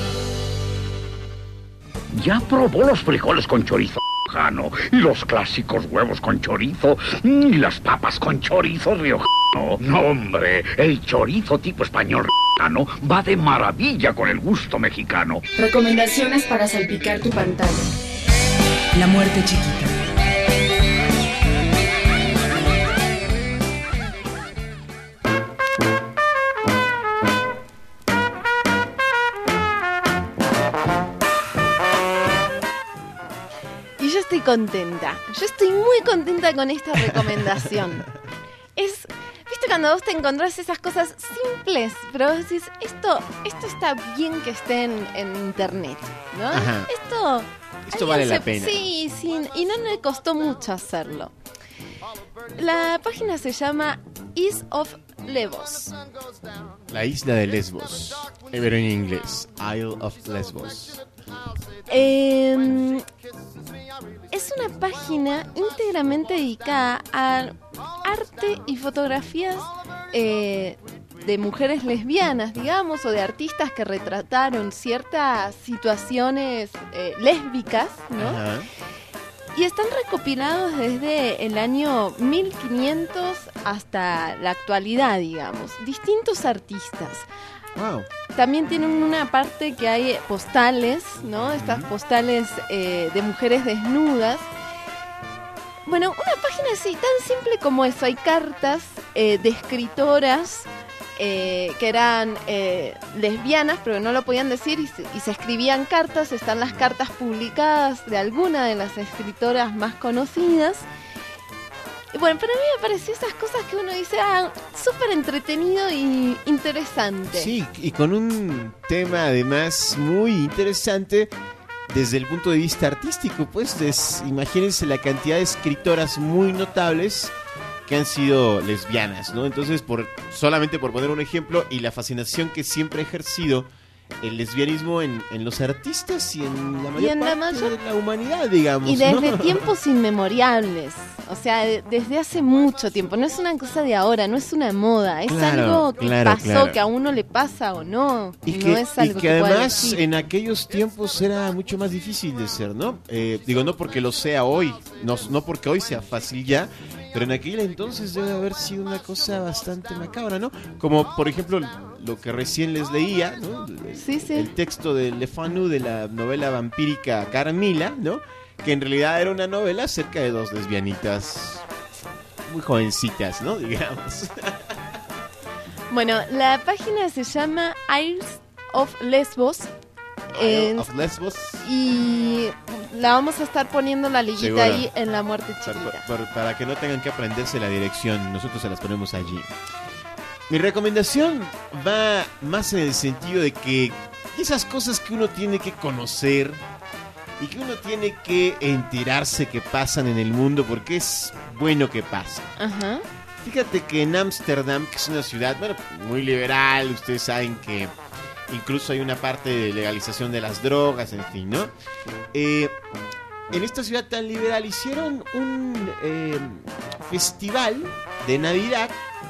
¿Ya probó los frijoles con chorizo riojano? Y los clásicos huevos con chorizo. Y las papas con chorizo riojano. No, hombre, el chorizo tipo español riojano va de maravilla con el gusto mexicano. Recomendaciones para salpicar tu pantalla. La muerte chiquita. Estoy contenta. Yo estoy muy contenta con esta recomendación. ¿Viste cuando vos te encontrás esas cosas simples? Pero vos decís, esto está bien que esté en internet, ¿no? Ajá. Esto vale la pena. Sí, y no me costó mucho hacerlo. La página se llama Isle of Lesbos. La isla de Lesbos. Pero en inglés. Isle of Lesbos. Es una página íntegramente dedicada a arte y fotografías de mujeres lesbianas, digamos, o de artistas que retrataron ciertas situaciones lésbicas, ¿no? Ajá. Y están recopilados desde el año 1500 hasta la actualidad, digamos. Distintos artistas. Wow. También tienen una parte que hay postales, ¿no? Estas postales de mujeres desnudas. Bueno, una página así, tan simple como eso. Hay cartas de escritoras que eran lesbianas, pero no lo podían decir y se escribían cartas. Están las cartas publicadas de alguna de las escritoras más conocidas. Y bueno, para mí me pareció esas cosas que uno dice, súper entretenido y interesante. Sí, y con un tema además muy interesante desde el punto de vista artístico, pues imagínense la cantidad de escritoras muy notables que han sido lesbianas, ¿no? Entonces, solamente por poner un ejemplo, y la fascinación que siempre ha ejercido el lesbianismo en los artistas y en la mayor parte de la humanidad, digamos. Y desde ¿no? tiempos inmemoriales. O sea, desde hace mucho tiempo. No es una cosa de ahora, no es una moda. Es algo que pasó, que a uno le pasa o no. No es algo que además decir. En aquellos tiempos era mucho más difícil de ser, ¿no? Digo, no porque lo sea hoy, no porque hoy sea fácil ya, pero en aquel entonces debe haber sido una cosa bastante macabra, ¿no? Como, por ejemplo, lo que recién les leía, ¿no? El texto de Le Fanu de la novela vampírica Carmila, ¿no? Que en realidad era una novela acerca de dos lesbianitas muy jovencitas, ¿no? Digamos. Bueno, la página se llama Isle of Lesbos. Isle of Lesbos. Y la vamos a estar poniendo la liguita Seguro. Ahí en La Muerte Chiquita. Para que no tengan que aprenderse la dirección, nosotros se las ponemos allí. Mi recomendación va más en el sentido de que esas cosas que uno tiene que conocer y que uno tiene que enterarse que pasan en el mundo porque es bueno que pasen. Ajá. Fíjate que en Ámsterdam, que es una ciudad, bueno, muy liberal, ustedes saben que incluso hay una parte de legalización de las drogas, en fin, ¿no? En esta ciudad tan liberal hicieron un festival de Navidad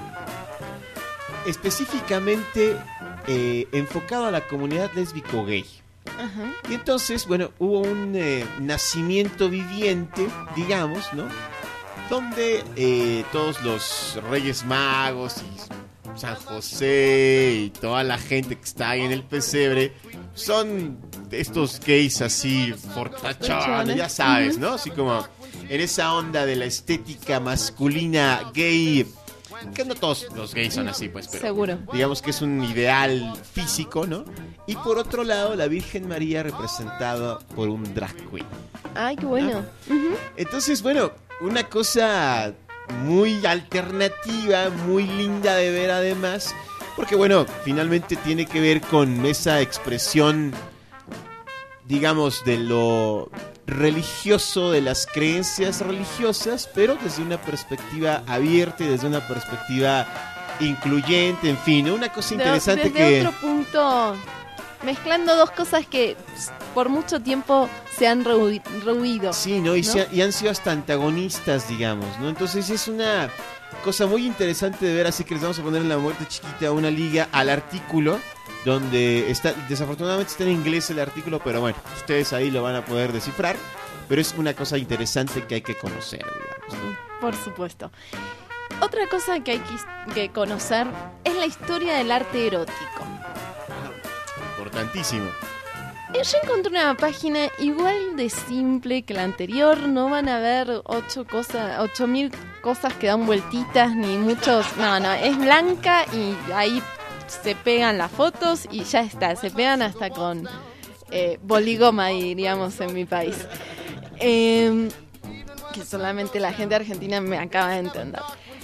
específicamente enfocado a la comunidad lésbico-gay. Ajá. Y entonces, bueno, hubo un nacimiento viviente, digamos, ¿no? Donde todos los Reyes Magos y San José y toda la gente que está ahí en el pesebre son estos gays así fortachones, ya sabes, ¿no? Así como en esa onda de la estética masculina gay, que no todos los gays son así, pues, pero seguro. Digamos que es un ideal físico, ¿no? Y por otro lado, la Virgen María representada por un drag queen. Ay, qué bueno. ¿No? Entonces, bueno, una cosa muy alternativa, muy linda de ver además, porque bueno, finalmente tiene que ver con esa expresión, digamos, de lo religioso de las creencias religiosas, pero desde una perspectiva abierta y desde una perspectiva incluyente, en fin, una cosa interesante desde otro punto, mezclando dos cosas que por mucho tiempo se han rehuido. Sí, ¿no? Y han sido hasta antagonistas, digamos, ¿no? Entonces es una cosa muy interesante de ver, así que les vamos a poner en La Muerte Chiquita una liga al artículo, donde está, desafortunadamente está en inglés el artículo, pero bueno, ustedes ahí lo van a poder descifrar, pero es una cosa interesante que hay que conocer, digamos, ¿no? Por supuesto. Otra cosa que hay que conocer es la historia del arte erótico. Importantísimo. Yo encontré una página igual de simple que la anterior. No van a ver 8.000 cosas que dan vueltitas, ni muchos... No, es blanca y ahí se pegan las fotos y ya está. Se pegan hasta con boligoma, diríamos en mi país. Que solamente la gente argentina me acaba de entender.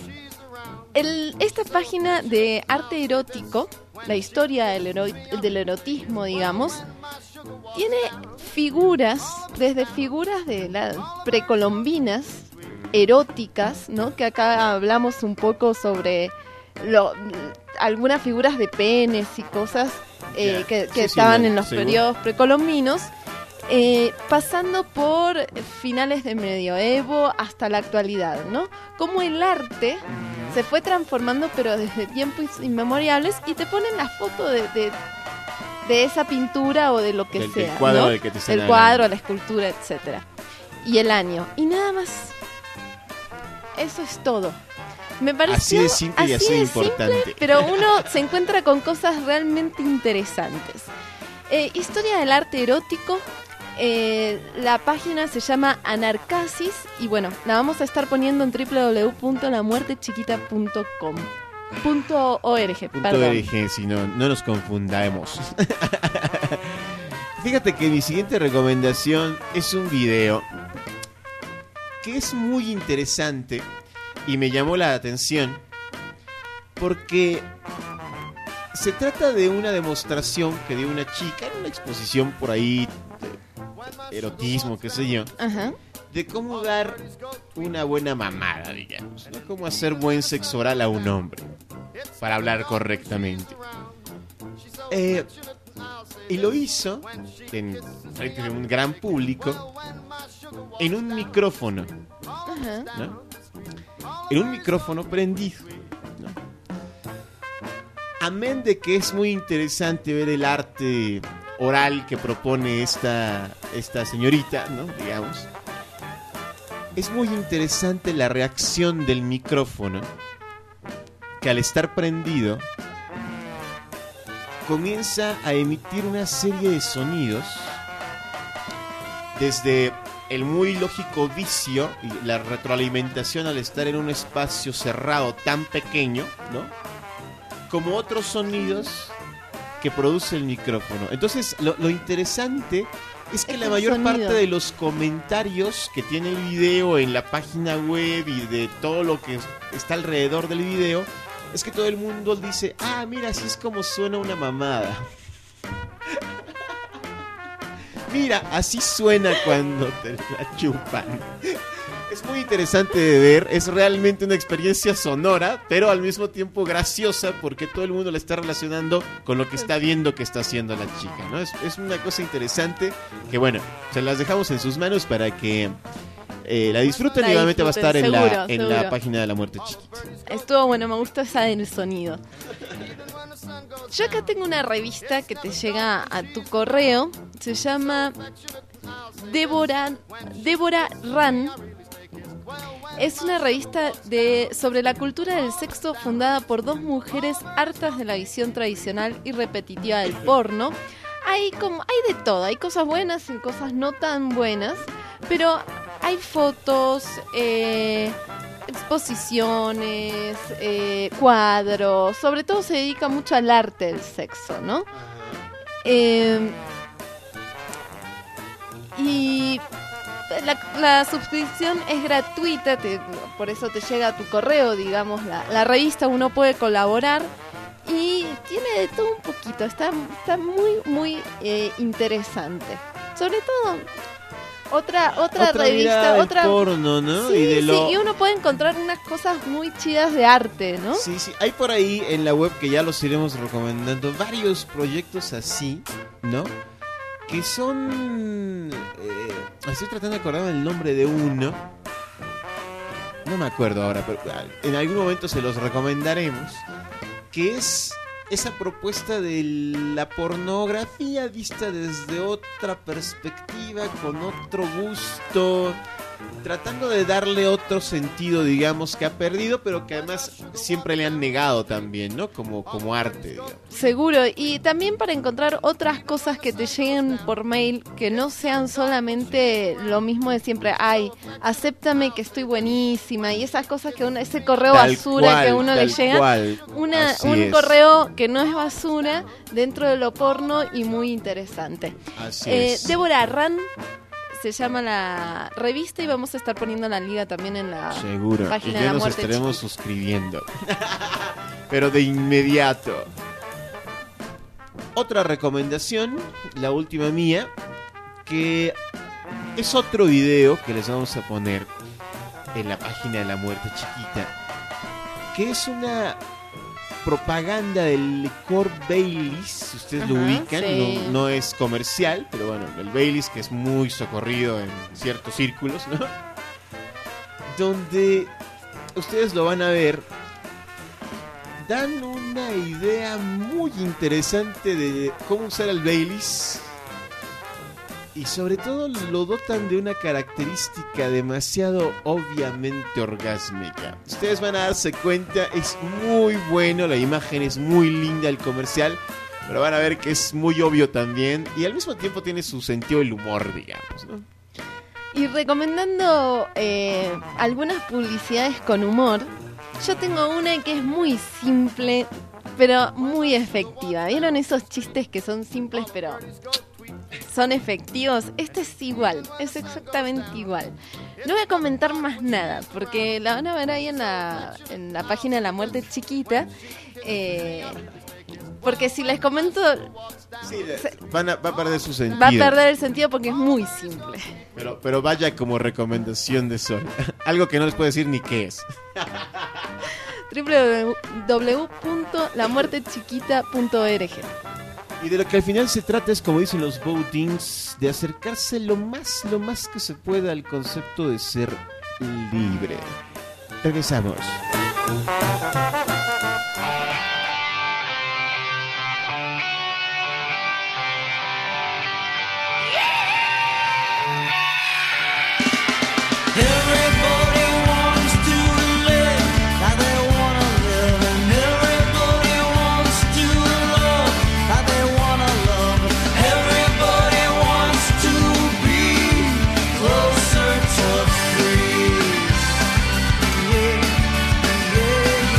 Esta página de arte erótico, la historia del erotismo, digamos, tiene figuras, desde figuras de las precolombinas, eróticas, ¿no? Que acá hablamos un poco sobre algunas figuras de penes y cosas que estaban en los periodos precolombinos, pasando por finales de medioevo hasta la actualidad, ¿no? Como el arte se fue transformando, pero desde tiempos inmemoriales, y te ponen la foto de esa pintura o de lo que sea, del cuadro, ¿no? del que te el cuadro, la escultura, etcétera, y el año, y nada más. Eso es todo. Me pareció así de simple y así de importante. Pero uno se encuentra con cosas realmente interesantes. Historia del arte erótico. La página se llama Anarcasis y bueno, la vamos a estar poniendo en www.lamuertechiquita.com. .org, perdón. .org, si no nos confundamos. Fíjate que mi siguiente recomendación es un video que es muy interesante y me llamó la atención porque se trata de una demostración que dio una chica en una exposición por ahí de erotismo, qué sé yo. Ajá. De cómo dar una buena mamada, digamos, ¿no? Cómo hacer buen sexo oral a un hombre, para hablar correctamente. Y lo hizo frente a un gran público, en un micrófono, ¿no? En un micrófono prendido, ¿no? Amén de que es muy interesante ver el arte oral que propone esta señorita, ¿no? Digamos. Es muy interesante la reacción del micrófono, que al estar prendido comienza a emitir una serie de sonidos, desde el muy lógico vicio y la retroalimentación al estar en un espacio cerrado tan pequeño, ¿no? Como otros sonidos que produce el micrófono. Entonces, lo interesante es que la mayor parte de los comentarios que tiene el video en la página web y de todo lo que está alrededor del video, es que todo el mundo dice, ah, mira, así es como suena una mamada. Mira, así suena cuando te la chupan. Es muy interesante de ver, es realmente una experiencia sonora, pero al mismo tiempo graciosa, porque todo el mundo la está relacionando con lo que está viendo que está haciendo la chica, ¿no? Es una cosa interesante que, bueno, se las dejamos en sus manos para que la disfruten, y nuevamente va a estar en la página de La Muerte Chiquita. Estuvo bueno, me gustó esa del sonido. Yo acá tengo una revista que te llega a tu correo, se llama Débora Ran. Es una revista sobre la cultura del sexo fundada por dos mujeres hartas de la visión tradicional y repetitiva del porno. Hay de todo, hay cosas buenas y cosas no tan buenas, pero hay fotos, exposiciones, cuadros, sobre todo se dedica mucho al arte del sexo, ¿no? Y la suscripción es gratuita, por eso te llega a tu correo, digamos, la revista, uno puede colaborar y tiene de todo un poquito, está muy, muy interesante. Sobre todo, Otra mirada revista, del otra porno, ¿no? Sí, Y de lo... sí, y uno puede encontrar unas cosas muy chidas de arte, ¿no? Sí, sí, hay por ahí en la web que ya los iremos recomendando varios proyectos así, ¿no? Que son... estoy tratando de acordarme el nombre de uno. No me acuerdo ahora, pero en algún momento se los recomendaremos. Que es esa propuesta de la pornografía vista desde otra perspectiva, con otro gusto, tratando de darle otro sentido, digamos, que ha perdido, pero que además siempre le han negado también, ¿no? Como arte, digamos. Seguro, y también para encontrar otras cosas que te lleguen por mail, que no sean solamente lo mismo de siempre. Ay, acéptame que estoy buenísima, y esas cosas que ese correo Tal basura cual, que a uno le tal llega. cual. Un Así es. correo que no es basura dentro de lo porno y muy interesante. Así es. Débora Arran se llama la revista y vamos a estar poniendo la liga también en la Seguro, y página de ya la nos muerte estaremos chiquita. suscribiendo. Pero de inmediato. Otra recomendación, la última mía, que es otro video que les vamos a poner en la página de la muerte chiquita, que es una propaganda del licor Baileys, si ustedes lo Ajá, ubican, sí. no es comercial, pero bueno, el Baileys, que es muy socorrido en ciertos círculos, ¿no? Donde ustedes lo van a ver, dan una idea muy interesante de cómo usar el Baileys. Y sobre todo lo dotan de una característica demasiado obviamente orgásmica. Ustedes van a darse cuenta, es muy bueno, la imagen es muy linda, el comercial, pero van a ver que es muy obvio también y al mismo tiempo tiene su sentido del humor, digamos, ¿no? Y recomendando algunas publicidades con humor, yo tengo una que es muy simple, pero muy efectiva. ¿Vieron esos chistes que son simples, pero son efectivos? Este es igual, es exactamente igual. No voy a comentar más nada, porque la van a ver ahí en la página de la muerte chiquita. Porque si les comento, va a perder su sentido. va a perder el sentido porque es muy simple. Pero vaya como recomendación de Sol. Algo que no les puedo decir ni qué es. www.lamuertechiquita.org. Y de lo que al final se trata es, como dicen los votings, de acercarse lo más que se pueda al concepto de ser libre. Regresamos. Everybody wants to live how they wanna live, and everybody wants to love how they wanna love. Everybody wants to be closer to free. Yeah, yeah,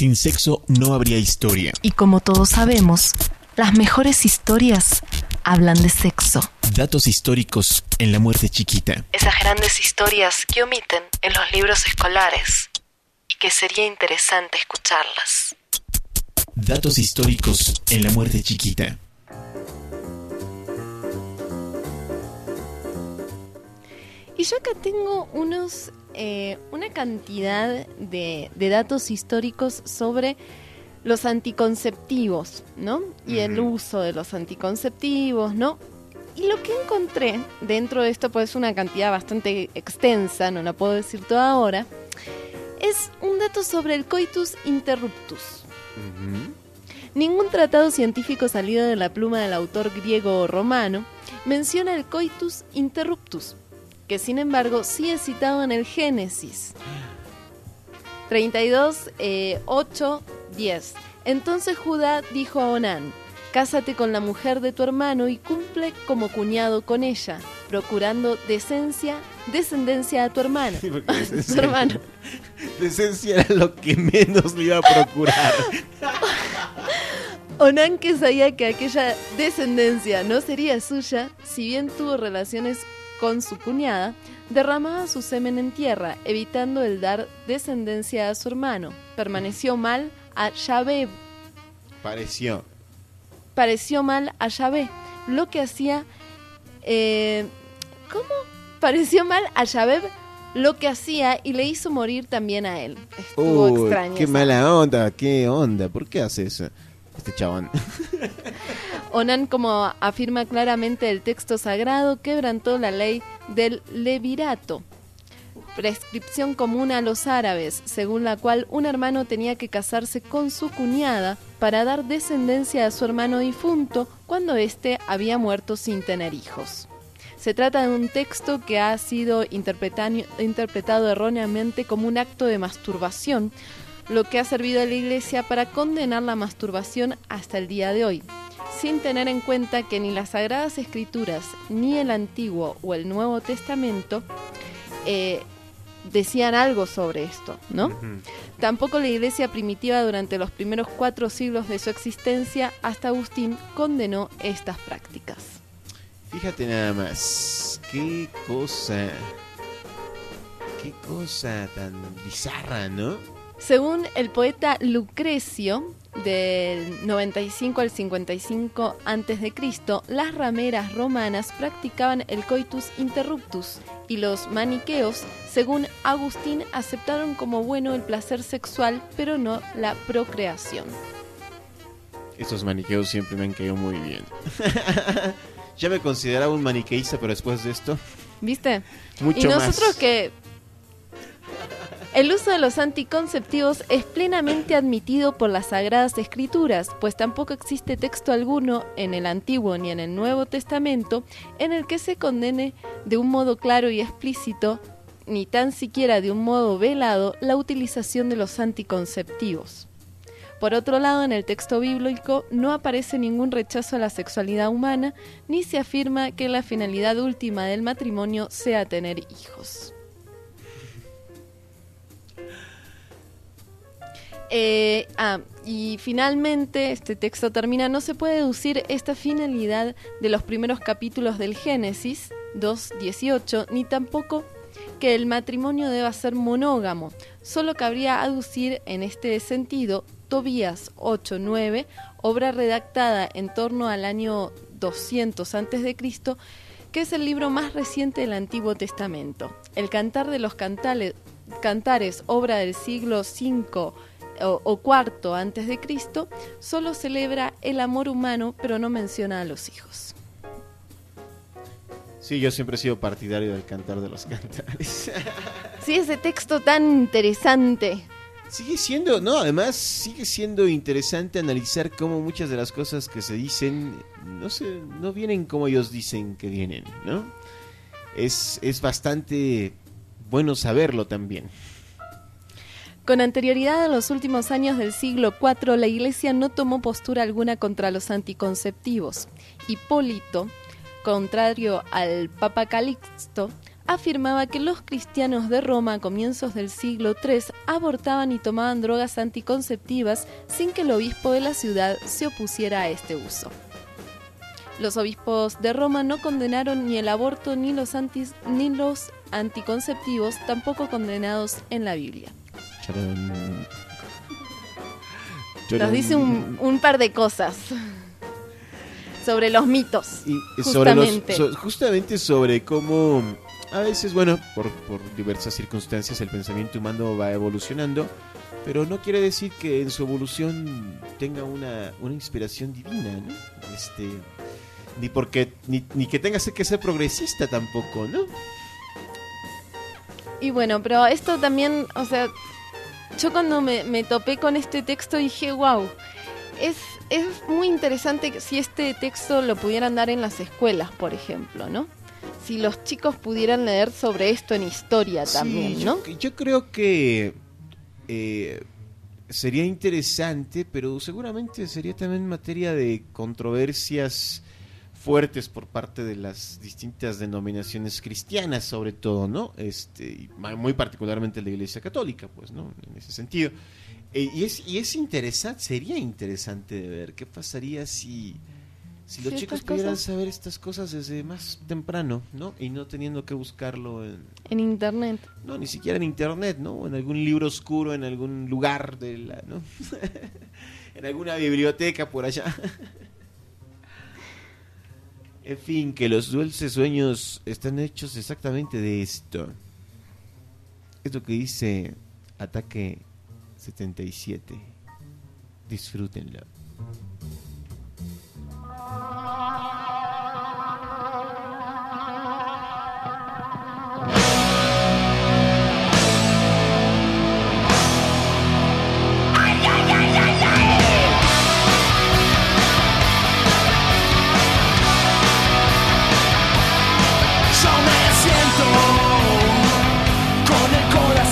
Sin sexo no habría historia. Y como todos sabemos, las mejores historias hablan de sexo. Datos históricos en La Muerte Chiquita. Esas grandes historias que omiten en los libros escolares y que sería interesante escucharlas. Datos históricos en La Muerte Chiquita. Y yo acá tengo una cantidad de datos históricos sobre los anticonceptivos, ¿no? Y el uso de los anticonceptivos, ¿no? Y lo que encontré dentro de esto, pues es una cantidad bastante extensa, no la puedo decir toda ahora, es un dato sobre el coitus interruptus. Ningún tratado científico salido de la pluma del autor griego o romano menciona el coitus interruptus, que sin embargo sí es citado en el Génesis 32, 8, 10. Entonces Judá dijo a Onán: cásate con la mujer de tu hermano y cumple como cuñado con ella, procurando descendencia a tu hermano. Decencia, tu hermano. Decencia era lo que menos le iba a procurar. Onán, que sabía que aquella descendencia no sería suya, si bien tuvo relaciones con su cuñada, derramaba su semen en tierra, evitando el dar descendencia a su hermano. Pareció mal a Yahvé, lo que hacía... ¿Cómo? Pareció mal a Yahvé lo que hacía y le hizo morir también a él. Estuvo extraño. Qué mala onda, qué onda. ¿Por qué hace eso este chabón? Onán, como afirma claramente el texto sagrado, quebrantó la ley del levirato, prescripción común a los árabes, según la cual un hermano tenía que casarse con su cuñada para dar descendencia a su hermano difunto cuando éste había muerto sin tener hijos. Se trata de un texto que ha sido interpretado erróneamente como un acto de masturbación, lo que ha servido a la Iglesia para condenar la masturbación hasta el día de hoy, sin tener en cuenta que ni las Sagradas Escrituras, ni el Antiguo o el Nuevo Testamento decían algo sobre esto, ¿no? Tampoco la Iglesia primitiva durante los primeros 4 siglos de su existencia, hasta Agustín, condenó estas prácticas. Fíjate nada más, qué cosa tan bizarra, ¿no? Según el poeta Lucrecio, del 95 al 55 a.C., las rameras romanas practicaban el coitus interruptus y los maniqueos, según Agustín, aceptaron como bueno el placer sexual, pero no la procreación. Estos maniqueos siempre me han caído muy bien. Ya me consideraba un maniqueísta, pero después de esto... ¿Viste? Mucho y nosotros más. Que... El uso de los anticonceptivos es plenamente admitido por las Sagradas Escrituras, pues tampoco existe texto alguno en el Antiguo ni en el Nuevo Testamento en el que se condene de un modo claro y explícito, ni tan siquiera de un modo velado, la utilización de los anticonceptivos. Por otro lado, en el texto bíblico no aparece ningún rechazo a la sexualidad humana, ni se afirma que la finalidad última del matrimonio sea tener hijos. Y finalmente este texto termina: no se puede deducir esta finalidad de los primeros capítulos del Génesis 2:18, ni tampoco que el matrimonio deba ser monógamo. Solo cabría aducir en este sentido Tobías 8:9, obra redactada en torno al año 200 a.C., que es el libro más reciente del Antiguo Testamento. El Cantar de los Cantares, obra del siglo V o cuarto antes de Cristo, solo celebra el amor humano, pero no menciona a los hijos. Sí, yo siempre he sido partidario del Cantar de los Cantares. Sí, ese texto tan interesante. Sigue siendo, no, además sigue siendo interesante analizar cómo muchas de las cosas que se dicen no vienen como ellos dicen que vienen, ¿no? Es bastante bueno saberlo también. Con anterioridad a los últimos años del siglo IV, la Iglesia no tomó postura alguna contra los anticonceptivos. Hipólito, contrario al Papa Calixto, afirmaba que los cristianos de Roma a comienzos del siglo III abortaban y tomaban drogas anticonceptivas sin que el obispo de la ciudad se opusiera a este uso. Los obispos de Roma no condenaron ni el aborto ni los anticonceptivos, tampoco condenados en la Biblia. Charán. Nos dice un par de cosas sobre los mitos, justamente. Justamente sobre cómo a veces, bueno, por diversas circunstancias el pensamiento humano va evolucionando, pero no quiere decir que en su evolución tenga una inspiración divina, ¿no? Ni que tenga que ser progresista tampoco, ¿no? Y bueno, pero esto también, o sea, yo cuando me topé con este texto dije, wow, es muy interesante si este texto lo pudieran dar en las escuelas, por ejemplo, ¿no? Si los chicos pudieran leer sobre esto en historia también, sí, ¿no? Yo creo que sería interesante, pero seguramente sería también materia de controversias fuertes por parte de las distintas denominaciones cristianas, sobre todo, ¿no? Y muy particularmente la Iglesia Católica, pues, ¿no? En ese sentido. Y es interesante, sería interesante de ver qué pasaría si los chicos pudieran saber estas cosas desde más temprano, ¿no? Y no teniendo que buscarlo en internet. No, ni siquiera en internet, ¿no? En algún libro oscuro, en algún lugar ¿no? En alguna biblioteca por allá. En fin, que los dulces sueños están hechos exactamente de esto. Es lo que dice Ataque 77. Disfrútenlo.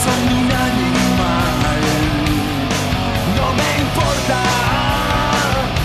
Con el corazón de un animal, no me importa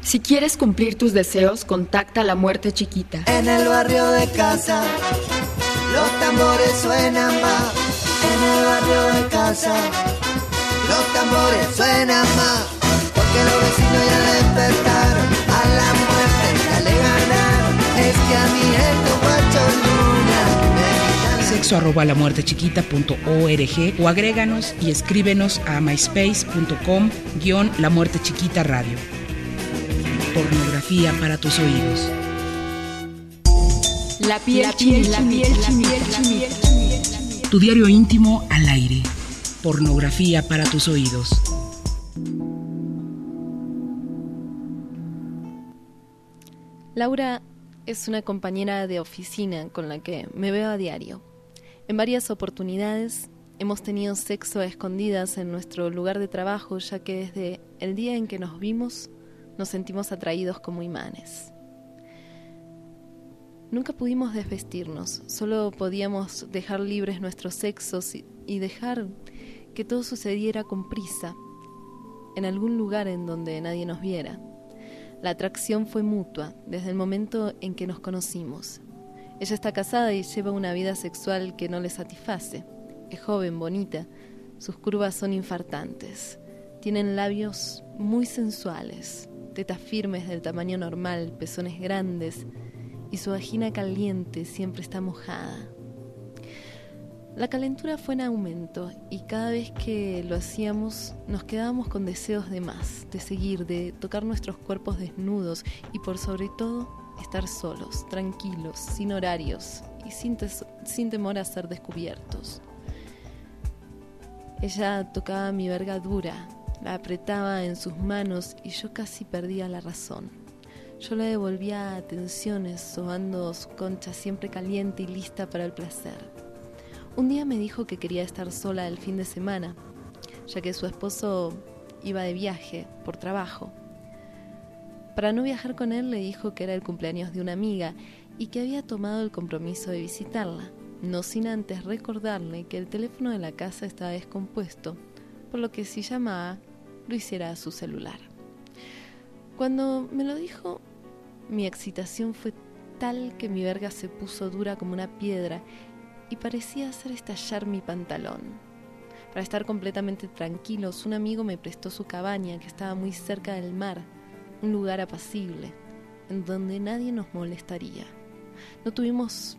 Si quieres cumplir tus deseos, contacta a La Muerte Chiquita. En el barrio de casa, los tambores suenan más. En el barrio de casa, los tambores suenan más. Porque los vecinos ya despertaron, a la muerte ya le ganaron. Es que a mí estos guachos lunas me quitan. sexo@lamuertechiquita.org o agréganos y escríbenos a myspace.com/La Muerte Chiquita Radio. Pornografía para tus oídos. La piel chinita. Tu diario íntimo al aire. Pornografía para tus oídos. Laura es una compañera de oficina con la que me veo a diario. En varias oportunidades hemos tenido sexo a escondidas en nuestro lugar de trabajo, ya que desde el día en que nos vimos nos sentimos atraídos como imanes. Nunca pudimos desvestirnos, solo podíamos dejar libres nuestros sexos y dejar que todo sucediera con prisa, en algún lugar en donde nadie nos viera. La atracción fue mutua desde el momento en que nos conocimos. Ella está casada y lleva una vida sexual que no le satisface. Es joven, bonita, sus curvas son infartantes. Tienen labios muy sensuales, tetas firmes del tamaño normal, pezones grandes, y su vagina caliente siempre está mojada. La calentura fue en aumento y cada vez que lo hacíamos nos quedábamos con deseos de más, de seguir, de tocar nuestros cuerpos desnudos y por sobre todo estar solos, tranquilos, sin horarios y sin temor a ser descubiertos. Ella tocaba mi verga dura, la apretaba en sus manos y yo casi perdía la razón. Yo le devolvía atenciones, sobando su concha siempre caliente y lista para el placer. Un día me dijo que quería estar sola el fin de semana, ya que su esposo iba de viaje por trabajo. Para no viajar con él le dijo que era el cumpleaños de una amiga y que había tomado el compromiso de visitarla, no sin antes recordarle que el teléfono de la casa estaba descompuesto, por lo que si llamaba lo hiciera a su celular. Cuando me lo dijo, mi excitación fue tal que mi verga se puso dura como una piedra y parecía hacer estallar mi pantalón. Para estar completamente tranquilos, un amigo me prestó su cabaña que estaba muy cerca del mar, un lugar apacible, en donde nadie nos molestaría. No tuvimos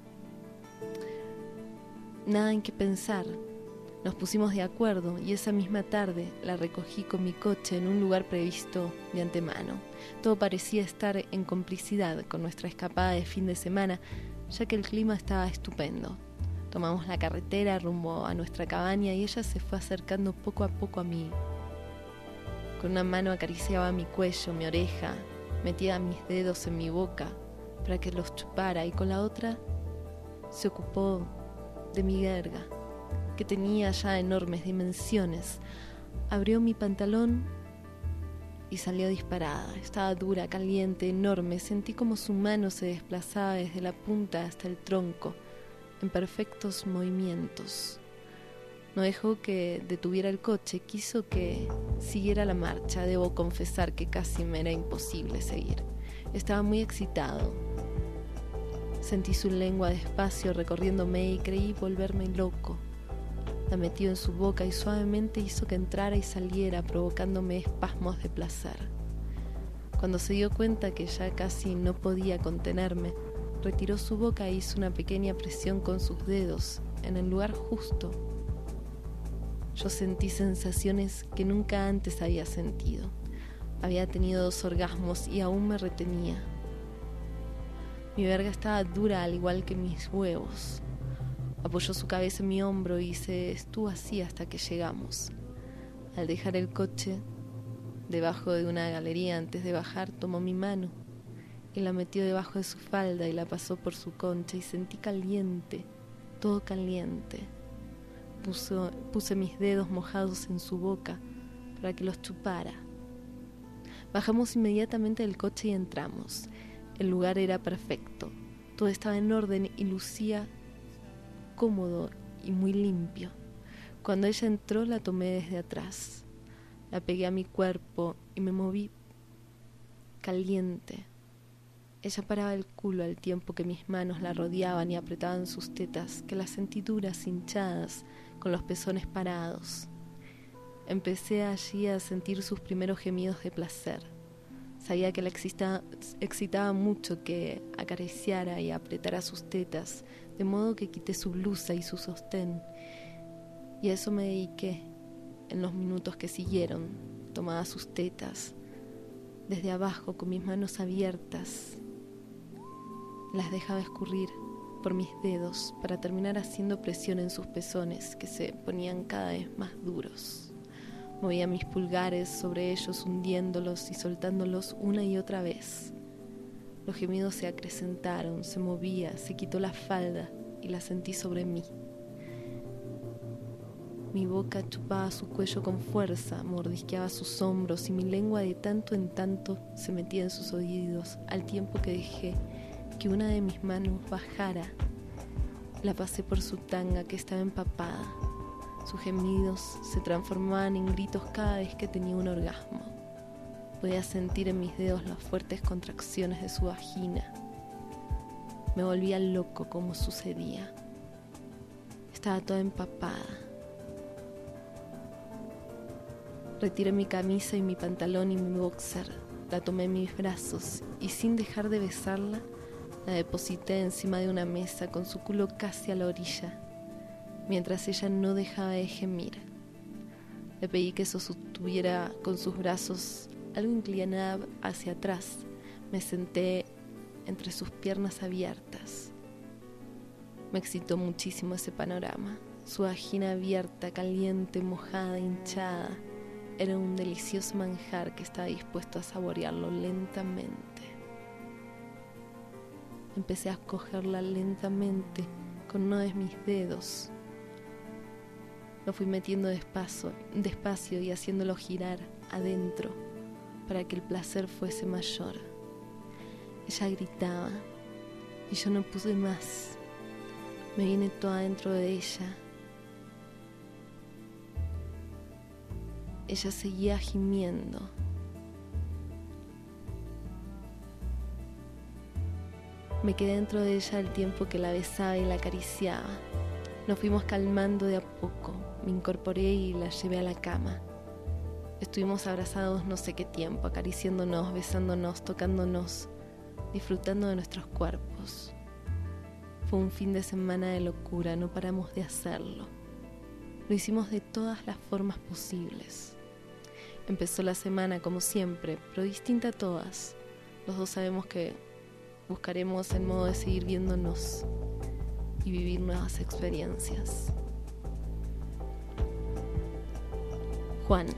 nada en qué pensar. Nos pusimos de acuerdo y esa misma tarde la recogí con mi coche en un lugar previsto de antemano. Todo parecía estar en complicidad con nuestra escapada de fin de semana, ya que el clima estaba estupendo. Tomamos la carretera rumbo a nuestra cabaña y ella se fue acercando poco a poco a mí. Con una mano acariciaba mi cuello, mi oreja, metía mis dedos en mi boca para que los chupara y con la otra se ocupó de mi verga, que tenía ya enormes dimensiones. Abrió mi pantalón y salió disparada. Estaba dura, caliente, enorme. Sentí como su mano se desplazaba desde la punta hasta el tronco, en perfectos movimientos. No dejó que detuviera el coche, quiso que siguiera la marcha. Debo confesar que casi me era imposible seguir. Estaba muy excitado. Sentí su lengua despacio recorriéndome y creí volverme loco. La metió en su boca y suavemente hizo que entrara y saliera, provocándome espasmos de placer. Cuando se dio cuenta que ya casi no podía contenerme, retiró su boca e hizo una pequeña presión con sus dedos en el lugar justo. Yo sentí sensaciones que nunca antes había sentido. Había tenido 2 orgasmos y aún me retenía. Mi verga estaba dura al igual que mis huevos. Apoyó su cabeza en mi hombro y se estuvo así hasta que llegamos. Al dejar el coche, debajo de una galería antes de bajar, tomó mi mano y la metió debajo de su falda y la pasó por su concha y sentí caliente, todo caliente. Puse mis dedos mojados en su boca para que los chupara. Bajamos inmediatamente del coche y entramos. El lugar era perfecto, todo estaba en orden y lucía cómodo y muy limpio. Cuando ella entró la tomé desde atrás, la pegué a mi cuerpo y me moví caliente. Ella paraba el culo al tiempo que mis manos la rodeaban y apretaban sus tetas, que las sentí duras, hinchadas, con los pezones parados. Empecé allí a sentir sus primeros gemidos de placer. Sabía que la excitaba mucho que acariciara y apretara sus tetas, de modo que quité su blusa y su sostén. Y a eso me dediqué en los minutos que siguieron. Tomaba sus tetas desde abajo con mis manos abiertas. Las dejaba escurrir por mis dedos para terminar haciendo presión en sus pezones, que se ponían cada vez más duros. Movía mis pulgares sobre ellos, hundiéndolos y soltándolos una y otra vez. Los gemidos se acrecentaron, se movía, se quitó la falda y la sentí sobre mí. Mi boca chupaba su cuello con fuerza, mordisqueaba sus hombros y mi lengua de tanto en tanto se metía en sus oídos, al tiempo que dejé que una de mis manos bajara. La pasé por su tanga que estaba empapada. Sus gemidos se transformaban en gritos cada vez que tenía un orgasmo. Podía sentir en mis dedos las fuertes contracciones de su vagina. Me volvía loco como sucedía. Estaba toda empapada. Retiré mi camisa y mi pantalón y mi boxer. La tomé en mis brazos y sin dejar de besarla, la deposité encima de una mesa con su culo casi a la orilla, mientras ella no dejaba de gemir. Le pedí que sostuviera con sus brazos algo inclinada hacia atrás. Me senté entre sus piernas abiertas. Me excitó muchísimo ese panorama. Su vagina abierta, caliente, mojada, hinchada, era un delicioso manjar que estaba dispuesto a saborearlo lentamente. Empecé a cogerla lentamente con uno de mis dedos. Lo fui metiendo despacio y haciéndolo girar adentro para que el placer fuese mayor. Ella gritaba y yo no pude más. Me vine toda dentro de ella. Ella seguía gimiendo. Me quedé dentro de ella al tiempo que la besaba y la acariciaba. Nos fuimos calmando de a poco. Me incorporé y la llevé a la cama. Estuvimos abrazados no sé qué tiempo, acariciándonos, besándonos, tocándonos, disfrutando de nuestros cuerpos. Fue un fin de semana de locura, no paramos de hacerlo. Lo hicimos de todas las formas posibles. Empezó la semana como siempre, pero distinta a todas. Los dos sabemos que buscaremos el modo de seguir viéndonos y vivir nuevas experiencias. Juan.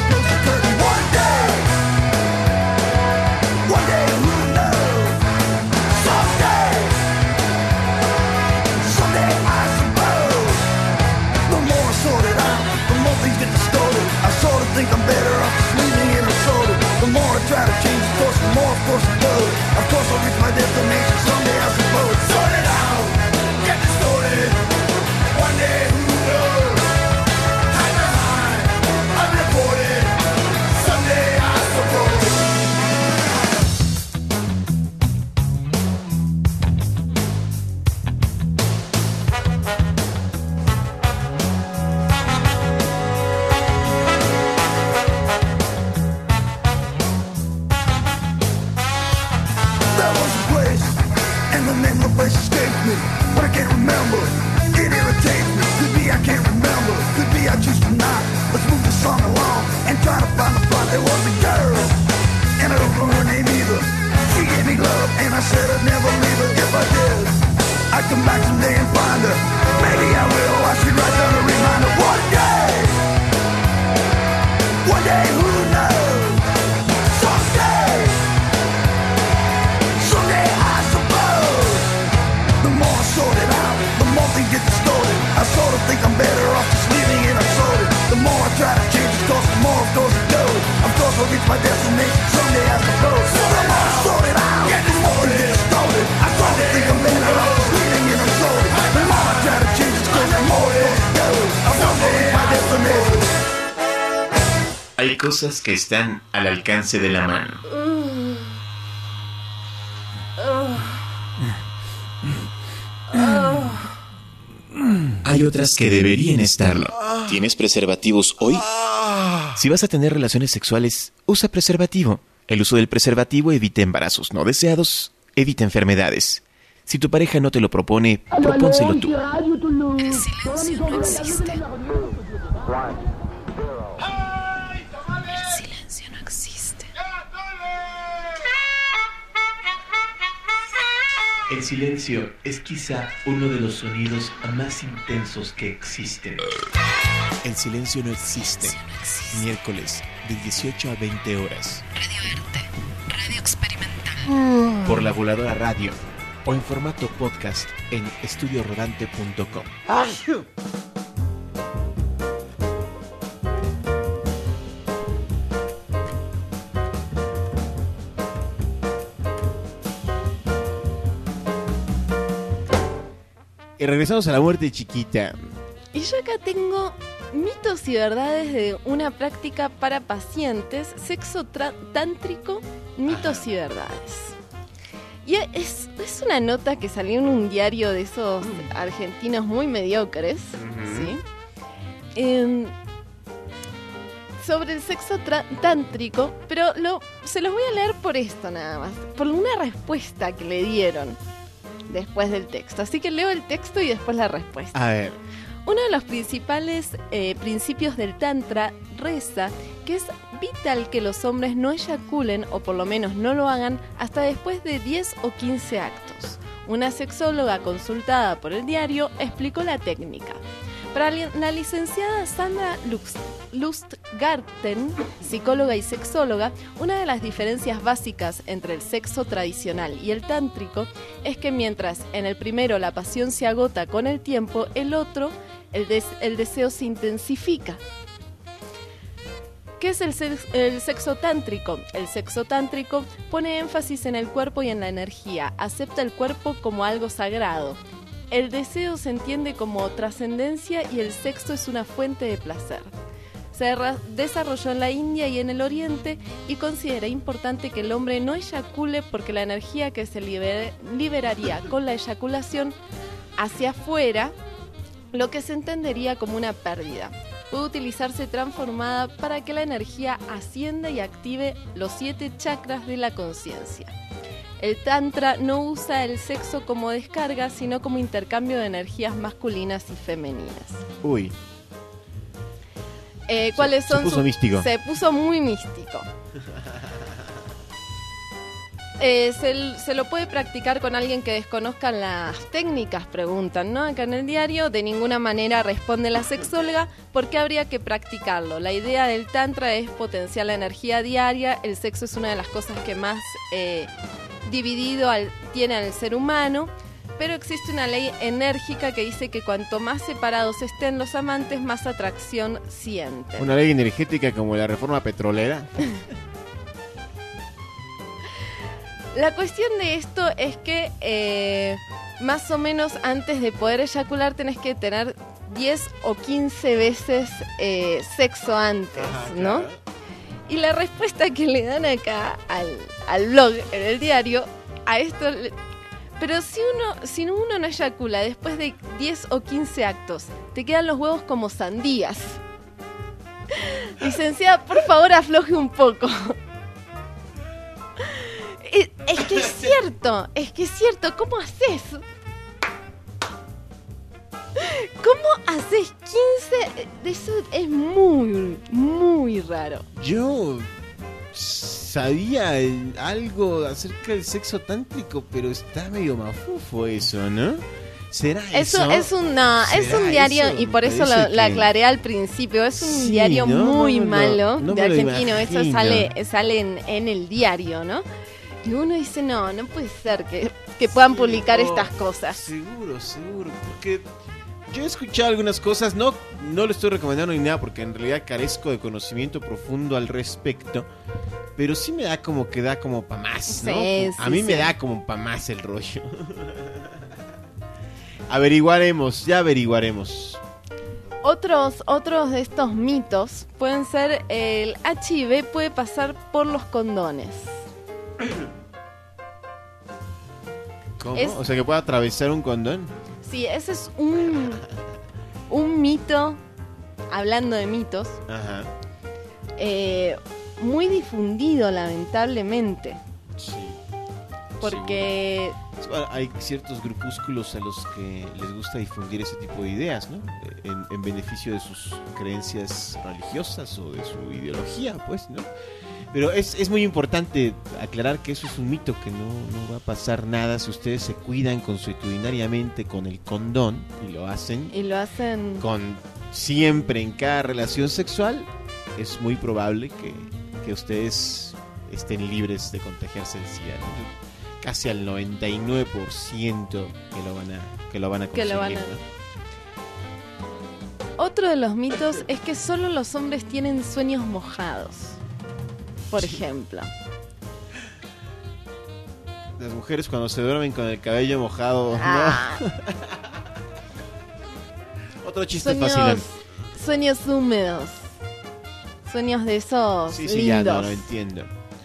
One day, who knows? I sort of think I'm better off just living in unsorted. The more I try to change it, cause the more of course it goes. Of course I'll reach my destination someday I suppose. So the more I sort it out, get distorted. I sort of think I'm better off just living in unsorted. The more I try to change it, cause the more of course it goes. Of course I'll reach my destination. Hay cosas que están al alcance de la mano. Hay otras que deberían estarlo. ¿Tienes preservativos hoy? Si vas a tener relaciones sexuales, usa preservativo. El uso del preservativo evita embarazos no deseados, evita enfermedades. Si tu pareja no te lo propone, propónselo tú. El silencio no existe. El silencio no existe. El silencio es quizá uno de los sonidos más intensos que existen. El silencio no existe. Miércoles, de 18 a 20 horas. Radio Erte, radio experimental. Por la Voladora Radio o en formato podcast en estudiorodante.com. Y regresamos a la muerte chiquita. Y yo acá tengo mitos y verdades de una práctica para pacientes, sexo tántrico, mitos y verdades. Y es una nota que salió en un diario de esos argentinos muy mediocres, ¿sí? Sobre el sexo tántrico, pero se los voy a leer por esto nada más, por una respuesta que le dieron después del texto. Así que leo el texto y después la respuesta. A ver. Uno de los principales principios del Tantra reza que es vital que los hombres no eyaculen, o por lo menos no lo hagan, hasta después de 10 o 15 actos. Una sexóloga consultada por el diario explicó la técnica. Para la licenciada Sandra Lustgarten, psicóloga y sexóloga, una de las diferencias básicas entre el sexo tradicional y el tántrico es que mientras en el primero la pasión se agota con el tiempo, el otro, el deseo se intensifica. ¿Qué es el sexo tántrico? El sexo tántrico pone énfasis en el cuerpo y en la energía, acepta el cuerpo como algo sagrado. El deseo se entiende como trascendencia y el sexo es una fuente de placer. Se desarrolló en la India y en el Oriente y considera importante que el hombre no eyacule porque la energía que se liberaría con la eyaculación hacia afuera, lo que se entendería como una pérdida, puede utilizarse transformada para que la energía ascienda y active los 7 chakras de la conciencia. El Tantra no usa el sexo como descarga, sino como intercambio de energías masculinas y femeninas. Uy. ¿Cuáles son? Se puso místico. Se puso muy místico. Se lo puede practicar con alguien que desconozca las técnicas, preguntan, ¿no? Acá en el diario, de ninguna manera responde la sexóloga, ¿por qué habría que practicarlo? La idea del Tantra es potenciar la energía diaria, el sexo es una de las cosas que más dividido tiene al ser humano, pero existe una ley enérgica que dice que cuanto más separados estén los amantes, más atracción sienten. Una ley energética como la reforma petrolera. La cuestión de esto es que más o menos antes de poder eyacular tenés que tener 10 o 15 veces sexo antes, ¿no? Y la respuesta que le dan acá al blog, en el diario, a esto... Pero si uno no eyacula después de 10 o 15 actos, te quedan los huevos como sandías. Licenciada, por favor, afloje un poco. Es que es cierto, ¿cómo haces? ¿Cómo haces 15? Eso es muy, muy raro. Yo sabía algo acerca del sexo tántrico, pero está medio mafufo eso, ¿no? ¿Será eso? Es un diario, y por eso lo aclaré al principio. Es un diario muy malo de argentino. Eso sale en el diario, ¿no? Y uno dice, no puede ser que puedan publicar estas cosas. Seguro, porque Yo he escuchado algunas cosas, no lo estoy recomendando ni nada porque en realidad carezco de conocimiento profundo al respecto, pero sí me da como que da como pa' más, ¿no? Sí, A mí me da como pa' más el rollo. Ya averiguaremos. Otros de estos mitos pueden ser el HIV puede pasar por los condones. ¿Cómo? O sea, que puede atravesar un condón. Sí, ese es un mito, hablando de mitos, Ajá. muy difundido lamentablemente. Sí. Porque Bueno, hay ciertos grupúsculos a los que les gusta difundir ese tipo de ideas, ¿no? En beneficio de sus creencias religiosas o de su ideología, pues, ¿no? Pero es muy importante aclarar que eso es un mito, que no va a pasar nada si ustedes se cuidan consuetudinariamente con el condón y lo hacen con siempre en cada relación sexual. Es muy probable que ustedes estén libres de contagiarse el SIDA, ¿no? Casi al 99% que lo van a conseguir, ¿no? Otro de los mitos es que solo los hombres tienen sueños mojados. Por ejemplo. Las mujeres cuando se duermen con el cabello mojado, ¿no? Otro chiste fácil. Sueños húmedos. Sueños de esos sí, lindos. Ya no entiendo.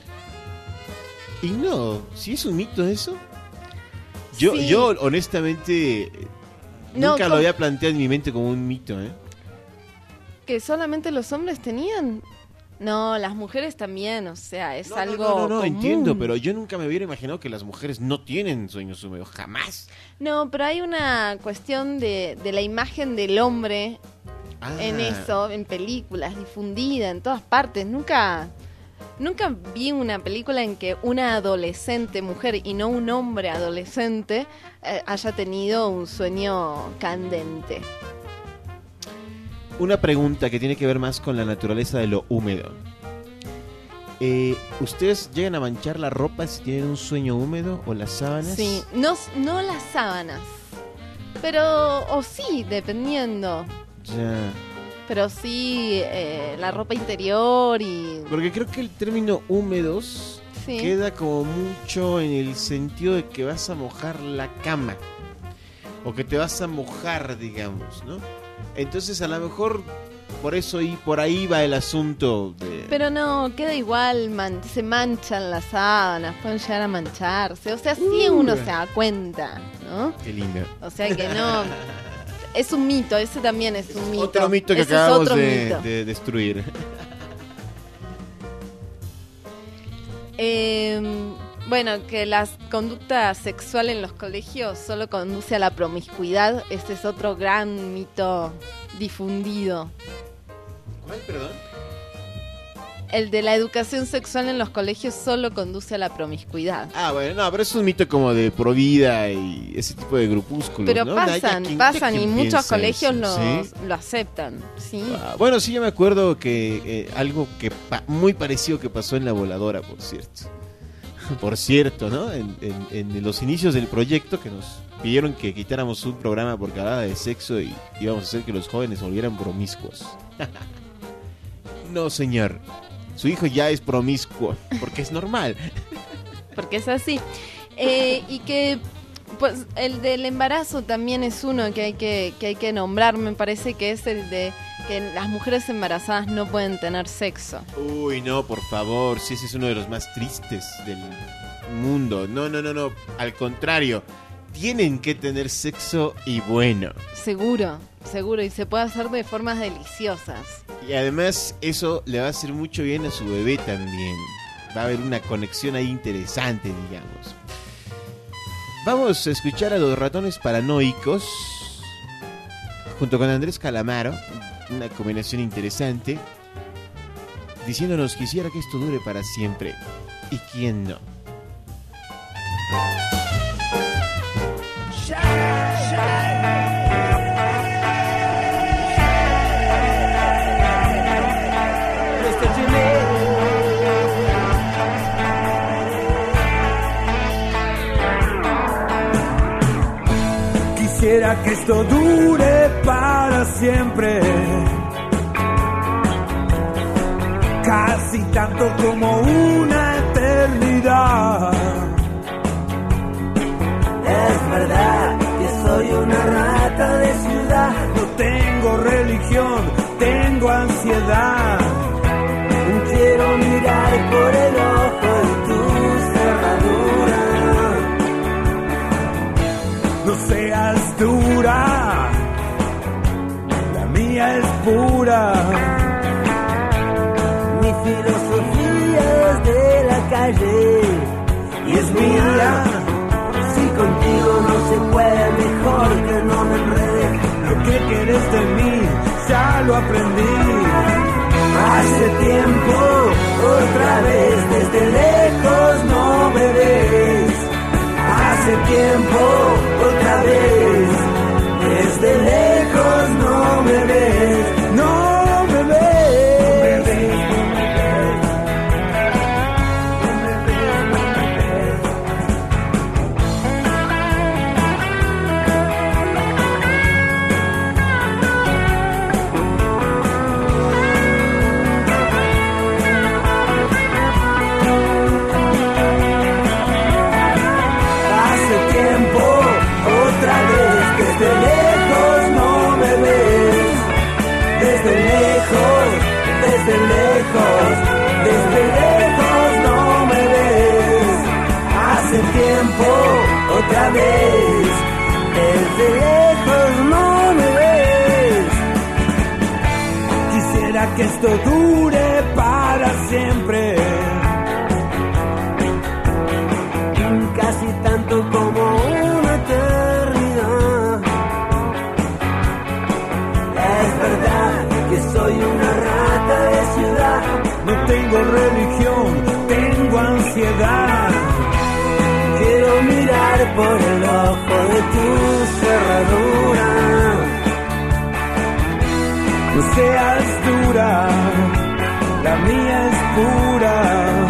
Y no, ¿sí es un mito eso? Yo honestamente nunca lo había planteado en mi mente como un mito, ¿eh? ¿Que solamente los hombres tenían? No, las mujeres también, o sea, es algo No, común. entiendo, pero yo nunca me hubiera imaginado que las mujeres no tienen sueños húmedos, jamás. No, pero hay una cuestión de la imagen del hombre en eso, en películas, difundida en todas partes. Nunca vi una película en que una adolescente mujer y no un hombre adolescente haya tenido un sueño candente. Una pregunta que tiene que ver más con la naturaleza de lo húmedo. ¿Ustedes llegan a manchar la ropa si tienen un sueño húmedo o las sábanas? Sí, no las sábanas, pero o sí, dependiendo. Ya. Pero sí, la ropa interior y... Porque creo que el término húmedos queda como mucho en el sentido de que vas a mojar la cama. O que te vas a mojar, digamos, ¿no? Entonces a lo mejor por ahí va el asunto de... Pero no, queda igual, se manchan las sábanas, pueden llegar a mancharse. O sea, sí uno se da cuenta, ¿no? Qué lindo. O sea que no... Es un mito, ese también es un mito. Otro mito que acabamos de destruir. Bueno, que la conducta sexual en los colegios solo conduce a la promiscuidad. Este es otro gran mito difundido. ¿Cuál, perdón? El de la educación sexual en los colegios solo conduce a la promiscuidad. Ah, bueno, no, pero es un mito como de Provida y ese tipo de grupúsculos, pero ¿no? pasan y muchos colegios lo aceptan, ¿sí? Bueno, sí, yo me acuerdo que algo que muy parecido que pasó en La Voladora, por cierto. Por cierto, ¿no? En los inicios del proyecto que nos pidieron que quitáramos un programa porque hablaba de sexo y íbamos a hacer que los jóvenes se volvieran promiscuos. No, señor. Su hijo ya es promiscuo, porque es normal. Porque es así. Y que pues el del embarazo también es uno que hay que nombrar. Me parece que es el de que las mujeres embarazadas no pueden tener sexo. Uy, no, por favor. Sí, ese es uno de los más tristes del mundo. No. Al contrario, tienen que tener sexo y bueno. Seguro. Y se puede hacer de formas deliciosas. Y además eso le va a hacer mucho bien a su bebé también. Va a haber una conexión ahí interesante, digamos. Vamos a escuchar a Los Ratones Paranoicos junto con Andrés Calamaro, una combinación interesante, diciéndonos quisiera que esto dure para siempre. ¿Y quién no? Quisiera Quisiera que esto dure para siempre, casi tanto como una eternidad. Es verdad que soy una rata de ciudad. No tengo religión, tengo ansiedad. Quiero mirar por el ojo de tu cerradura. No seas dura, la mía es pura. Mi filosofía es de la calle y es mía. Si contigo no se puede, mejor que no me enrede. Lo que quieres de mí ya lo aprendí. Hace tiempo, otra vez, desde lejos no me ves. Hace tiempo, otra vez, desde lejos no me ves. No me ves. Desde lejos no me ves, desde lejos, desde lejos, desde lejos no me ves. Hace tiempo, otra vez, desde lejos no me ves. Quisiera que esto dure para siempre, casi tanto como una eternidad. Es verdad que soy una rata de ciudad. No tengo religión, tengo ansiedad. Quiero mirar por el ojo de tu cerradura. No seas dura, la mía es pura.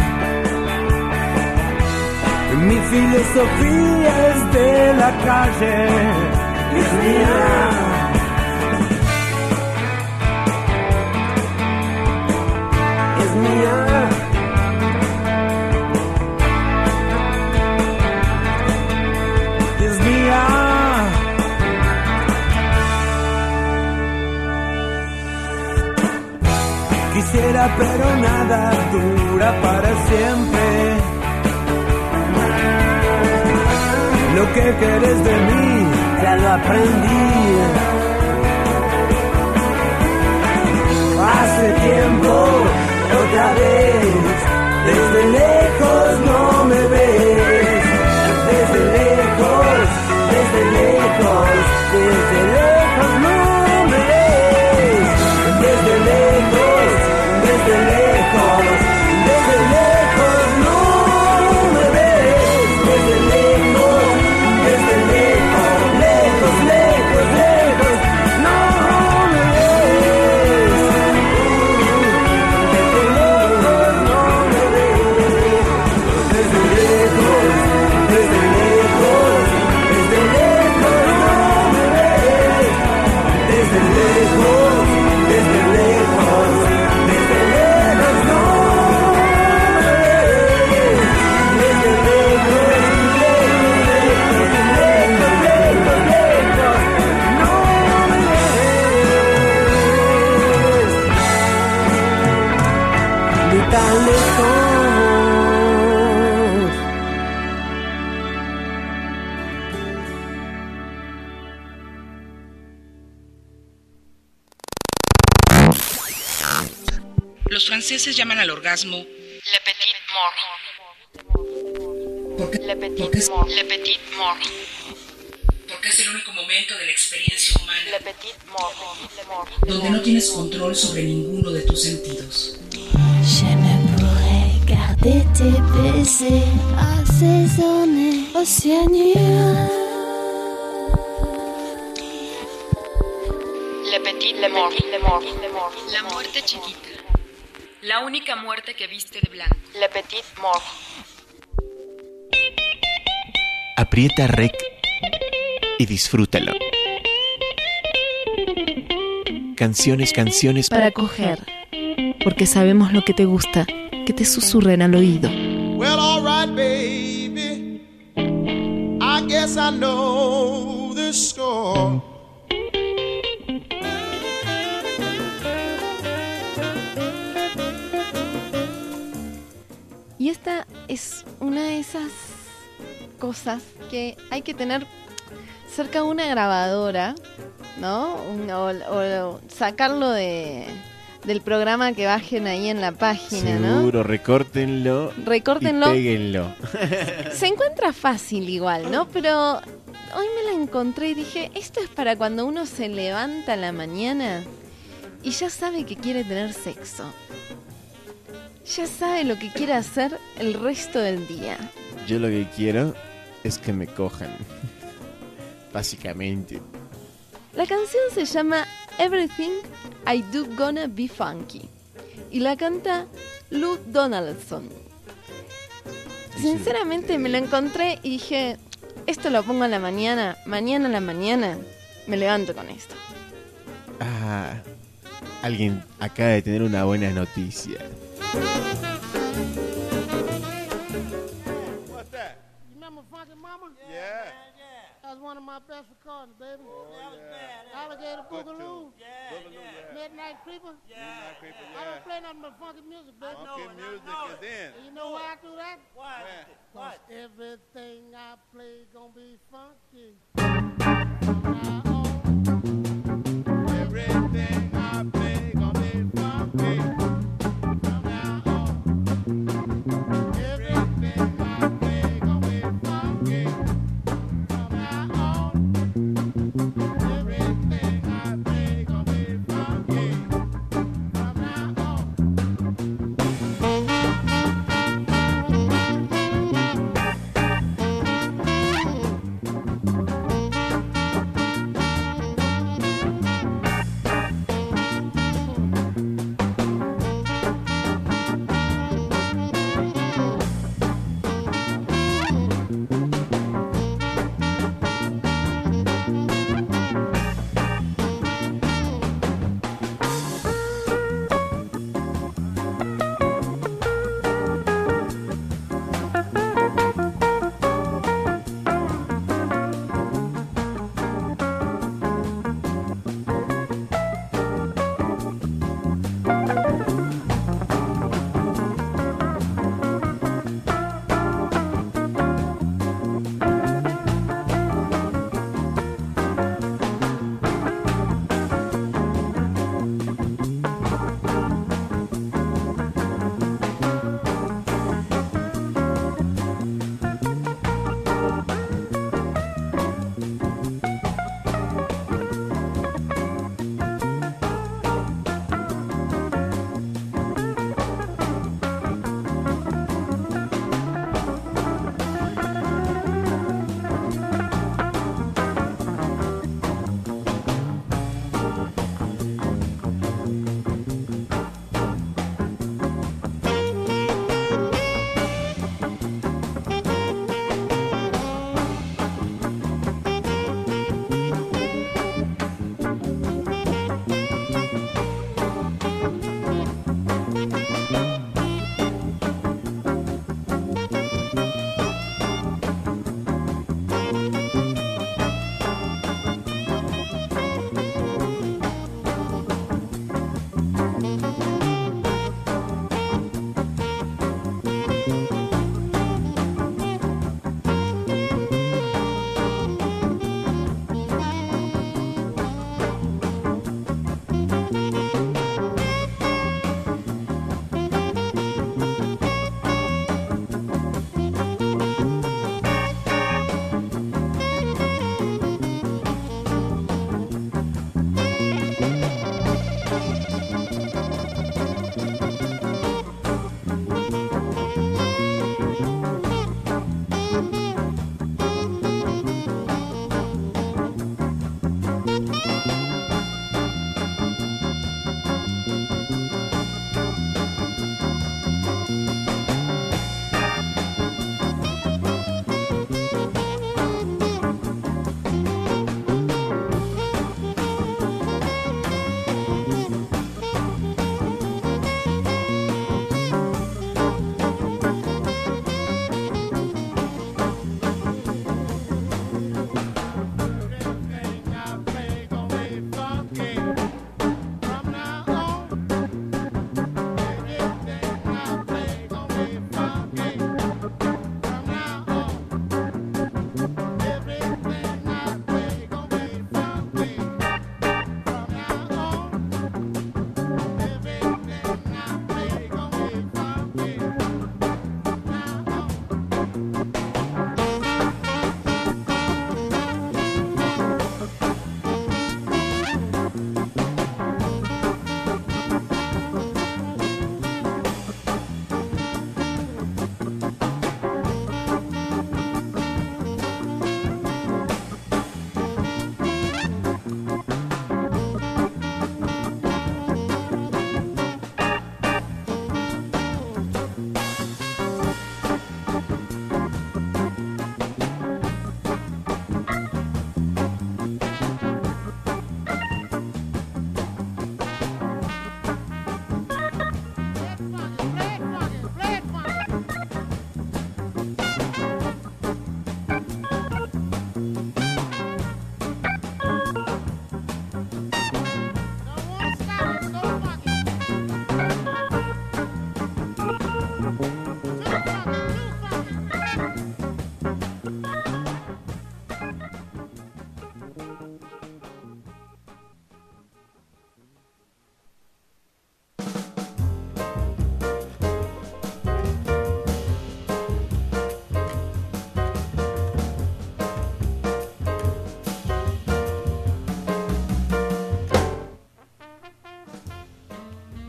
Mi filosofía es de la calle y es mía. Es mía. Es mía. Quisiera, pero nada dura para siempre. Lo que querés de mí ya lo aprendí. Hace tiempo, otra vez, desde lejos no me ves. Desde lejos, desde lejos, desde lejos no me ves. Desde lejos, desde lejos, desde lejos no me ves. Desde lejos, desde lejos, lejos, lejos, lejos, no me ves. Desde lejos no me ves. Desde lejos, desde lejos, desde lejos no me ves. Desde lejos, desde lejos, desde lejos no me ves. Desde lejos, tan lejos. Los franceses llaman al orgasmo Le petit mort. Le petit mort. Le petit mort. porque es el único momento de la experiencia humana Le petit mort. Le mort. donde no tienes control sobre ninguno de tus sentidos. Je ne pourrais garder tes baisers assaisonnés au cyanure. Le petit le mort. Le mort. Le mort. La muerte chiquita. La única muerte que viste de blanco. Le petit mort. Aprieta REC y disfrútalo. canciones para coger. Porque sabemos lo que te gusta, que te susurren al oído. Well, all right, baby. I guess I know the score. Y esta es una de esas cosas que hay que tener cerca de una grabadora, ¿no? O sacarlo del programa que bajen ahí en la página, ¿no? Seguro, recórtenlo. Recórtenlo. Y péguenlo. Se encuentra fácil igual, ¿no? Pero hoy me la encontré y dije, esto es para cuando uno se levanta a la mañana y ya sabe que quiere tener sexo. Ya sabe lo que quiere hacer el resto del día. Yo lo que quiero es que me cojan. Básicamente. La canción se llama Everything I Do Gonna Be Funky y la canta Lou Donaldson. Sinceramente me lo encontré y dije, esto lo pongo a la mañana, mañana a la mañana me levanto con esto. Ah, alguien acaba de tener una buena noticia. What's that? You remember Funky Mama? Yeah. That's one of my best recordings, baby. Oh, yeah. Alligator Boogaloo. Midnight Creeper. Midnight Creeper, I don't play nothing but funky music, baby. Funky music is in. And you know why I do that? Why? Because everything I play gonna be funky. Everything I play gonna be funky.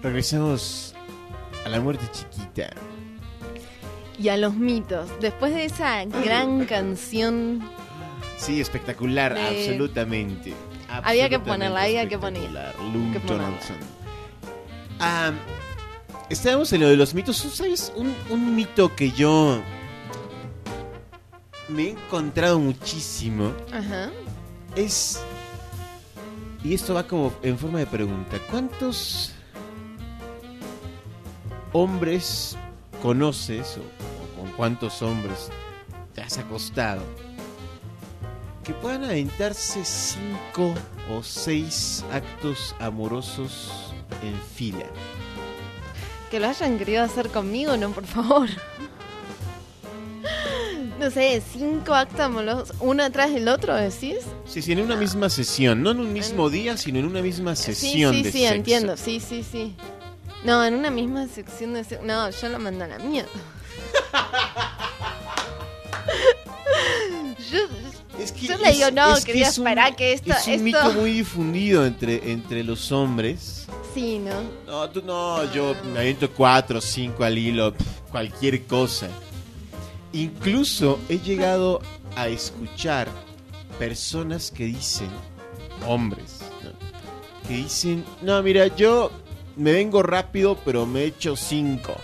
regresamos a la muerte chiquita. Y a los mitos. Después de esa gran canción, Sí, espectacular, De- absolutamente. había que ponerla, había que poner. Espectacular, Lou que ponerla. Donaldson. Estábamos en lo de los mitos. ¿Tú sabes un mito que yo me he encontrado muchísimo? Ajá. Es... Y esto va como en forma de pregunta. ¿Cuántos hombres conoces o con cuántos hombres te has acostado que puedan aventarse 5 o 6 actos amorosos en fila? Que lo hayan querido hacer conmigo, no, por favor. No sé, 5 actos amorosos, uno atrás del otro, ¿decís? Sí, sí, en una misma sesión. No en un mismo día, sino en una misma sesión de Sí, sexo. entiendo, sí. No, en una misma sección de sexo. No, yo lo mando a la mierda. Yo le digo, no, quería esperar que esto... Es un mito muy difundido entre los hombres. Sí, ¿no? No, tú no, yo me aviento 4 o 5 al hilo, cualquier cosa. Incluso he llegado a escuchar personas que dicen, hombres, ¿no? Que dicen, no, mira, yo me vengo rápido, pero me echo 5.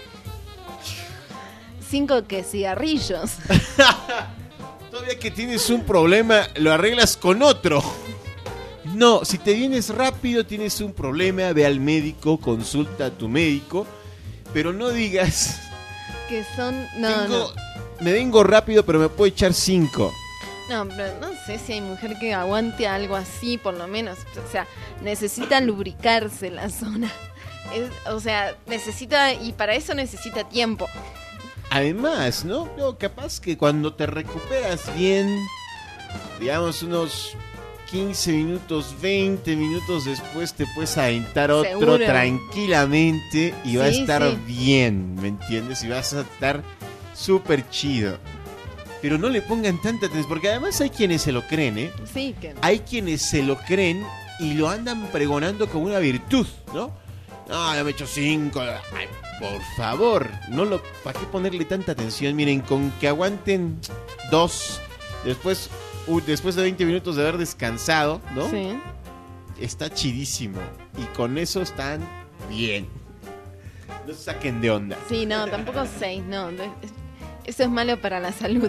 5 que cigarrillos. Todavía que tienes un problema, lo arreglas con otro. No, si te vienes rápido, tienes un problema, ve al médico, consulta a tu médico, pero no digas... Que son... No. Me vengo rápido, pero me puedo echar 5. No, pero no sé si hay mujer que aguante algo así, por lo menos. O sea, necesita lubricarse la zona. O sea, necesita... Y para eso necesita tiempo. Además, ¿no? Capaz que cuando te recuperas bien, digamos unos 15 minutos, 20 minutos después te puedes aventar otro Seguro. tranquilamente y va a Sí, estar sí. bien, ¿me entiendes? Y vas a estar súper chido. Pero no le pongan tanta atención, porque además hay quienes se lo creen, ¿eh? Sí, que... Hay quienes se lo creen y lo andan pregonando como una virtud, ¿no? No, ya me he hecho 5. Ay, por favor, ¿para qué ponerle tanta atención? Miren, con que aguanten 2, después de 20 minutos de haber descansado, ¿no? Sí. Está chidísimo. Y con eso están bien. No se saquen de onda. Sí, no, tampoco 6, no. Eso es malo para la salud.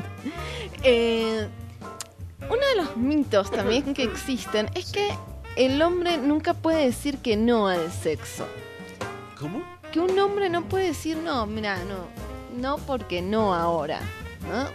Uno de los mitos también que existen es que el hombre nunca puede decir que no al sexo. ¿Cómo? Que un hombre no puede decir no, mira, no porque no ahora, ¿no?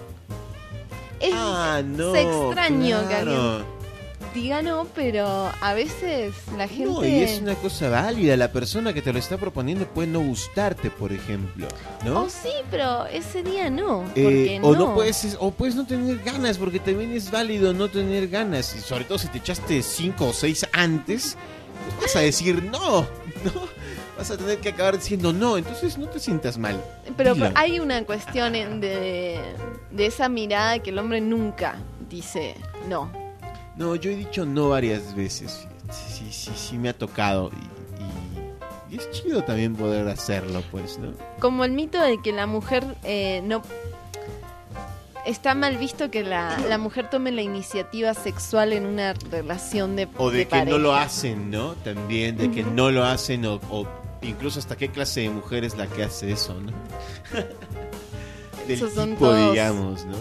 No, es extraño que claro. alguien diga no, pero a veces la gente... No, y es una cosa válida. La persona que te lo está proponiendo puede no gustarte, por ejemplo, ¿no? Oh, sí, pero ese día no, porque o no. puedes no tener ganas, porque también es válido no tener ganas. Y sobre todo si te echaste 5 o 6 antes, pues vas a decir no. Vas a tener que acabar diciendo no, entonces no te sientas mal. Pero Dilo. hay una cuestión de esa mirada que el hombre nunca dice no. No, yo he dicho no varias veces. Fíjate. Sí, me ha tocado. Y es chido también poder hacerlo, pues, ¿no? Como el mito de que la mujer no... Está mal visto que la mujer tome la iniciativa sexual en una relación de O de que pareja. no lo hacen, ¿no? También, de que no lo hacen o incluso hasta qué clase de mujer es la que hace eso, ¿no? Del Esos son tipo, todos- digamos, ¿no?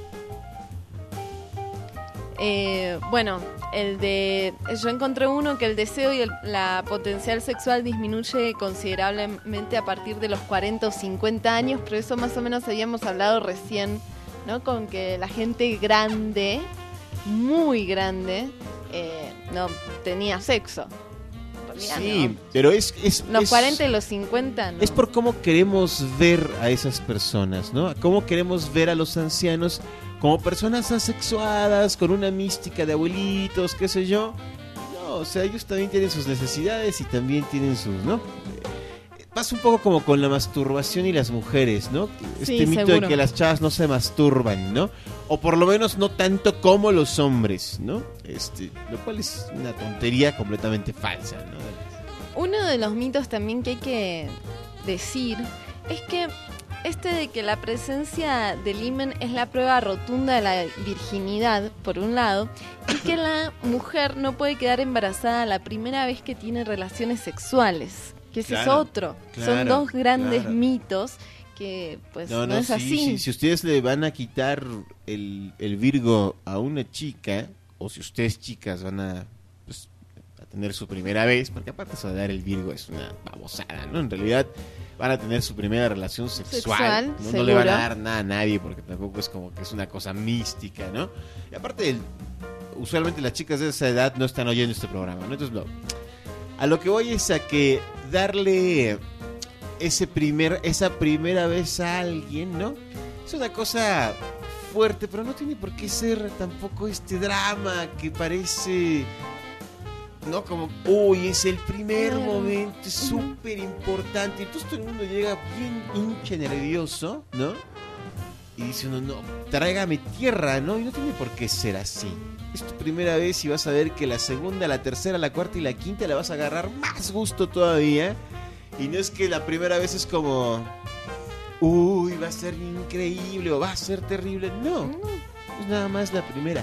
Bueno, yo encontré uno que el deseo y la potencial sexual disminuye considerablemente a partir de los 40 o 50 años, pero eso más o menos habíamos hablado recién, ¿no? Con que la gente grande, muy grande, no tenía sexo. En realidad, Sí, no. pero es Los 40 y los 50, ¿no? Es por cómo queremos ver a esas personas, ¿no? Cómo queremos ver a los ancianos como personas asexuadas, con una mística de abuelitos, qué sé yo. No, o sea, ellos también tienen sus necesidades y también tienen sus, ¿no? Pasa un poco como con la masturbación y las mujeres, ¿no? Este Sí, mito seguro. de que las chavas no se masturban, ¿no? O por lo menos no tanto como los hombres, ¿no? Lo cual es una tontería completamente falsa, ¿no? Uno de los mitos también que hay que decir es que de que la presencia del himen es la prueba rotunda de la virginidad, por un lado, y que la mujer no puede quedar embarazada la primera vez que tiene relaciones sexuales, que ese es otro. Son dos grandes mitos que pues no es así. Sí. Si ustedes le van a quitar el Virgo a una chica, o si ustedes chicas van a tener su primera vez, porque aparte eso de dar el Virgo es una babosada, ¿no? En realidad van a tener su primera relación sexual, no le van a dar nada a nadie, porque tampoco es como que es una cosa mística, ¿no? Y aparte, usualmente las chicas de esa edad no están oyendo este programa, ¿no? Entonces, a lo que voy es a que darle esa primera vez a alguien, ¿no? Es una cosa fuerte, pero no tiene por qué ser tampoco este drama que parece... ¿no? Como, uy, es el primer momento, es súper importante. Entonces todo el mundo llega bien hincha, nervioso, ¿no? Y dice uno, no, tráigame tierra, ¿no? Y no tiene por qué ser así. Es tu primera vez y vas a ver que la segunda, la tercera, la cuarta y la quinta la vas a agarrar más gusto todavía. Y no es que la primera vez es como, uy, va a ser increíble o va a ser terrible. No, es nada más la primera.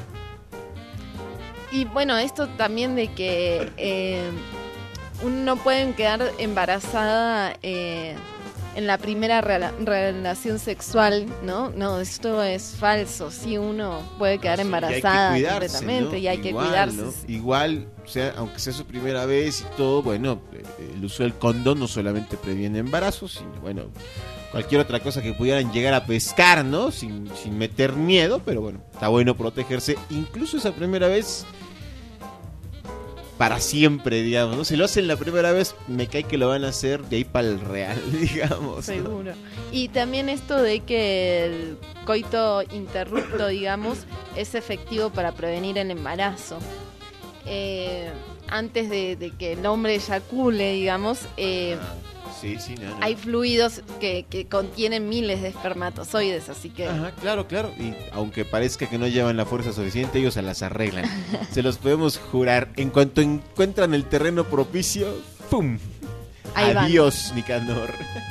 Y bueno, esto también de que uno no pueden quedar embarazada en la primera relación sexual, ¿no? No, esto es falso. Sí, uno puede quedar embarazada completamente, ¿no? Y hay que cuidarse. ¿No? Igual, o sea, aunque sea su primera vez y todo, bueno, el uso del condón no solamente previene embarazos, sino, bueno, cualquier otra cosa que pudieran llegar a pescar, ¿no? Sin meter miedo, pero bueno, está bueno protegerse. Incluso esa primera vez... para siempre, digamos, ¿no? Si lo hacen la primera vez, me cae que lo van a hacer de ahí para el real, digamos. Seguro. ¿No? Y también esto de que el coito interrupto, digamos, es efectivo para prevenir el embarazo. Antes de que el hombre eyacule, digamos, no. Hay fluidos que contienen miles de espermatozoides, así que... Ajá, claro. Y aunque parezca que no llevan la fuerza suficiente, ellos se las arreglan. Se los podemos jurar. En cuanto encuentran el terreno propicio, ¡pum! Ahí Adiós, van. Nicanor.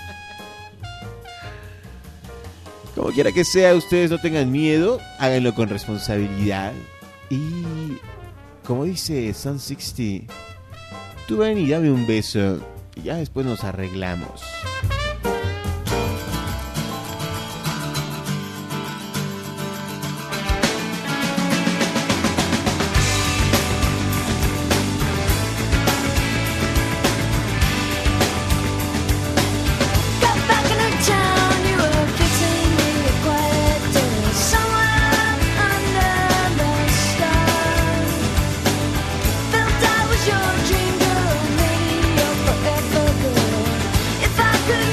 Como quiera que sea, ustedes no tengan miedo, háganlo con responsabilidad. Y como dice Sun 60, tú ven y dame un beso. Y ya después nos arreglamos. If I could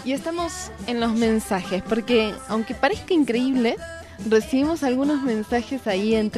Y estamos en los mensajes, porque aunque parezca increíble, recibimos algunos mensajes ahí en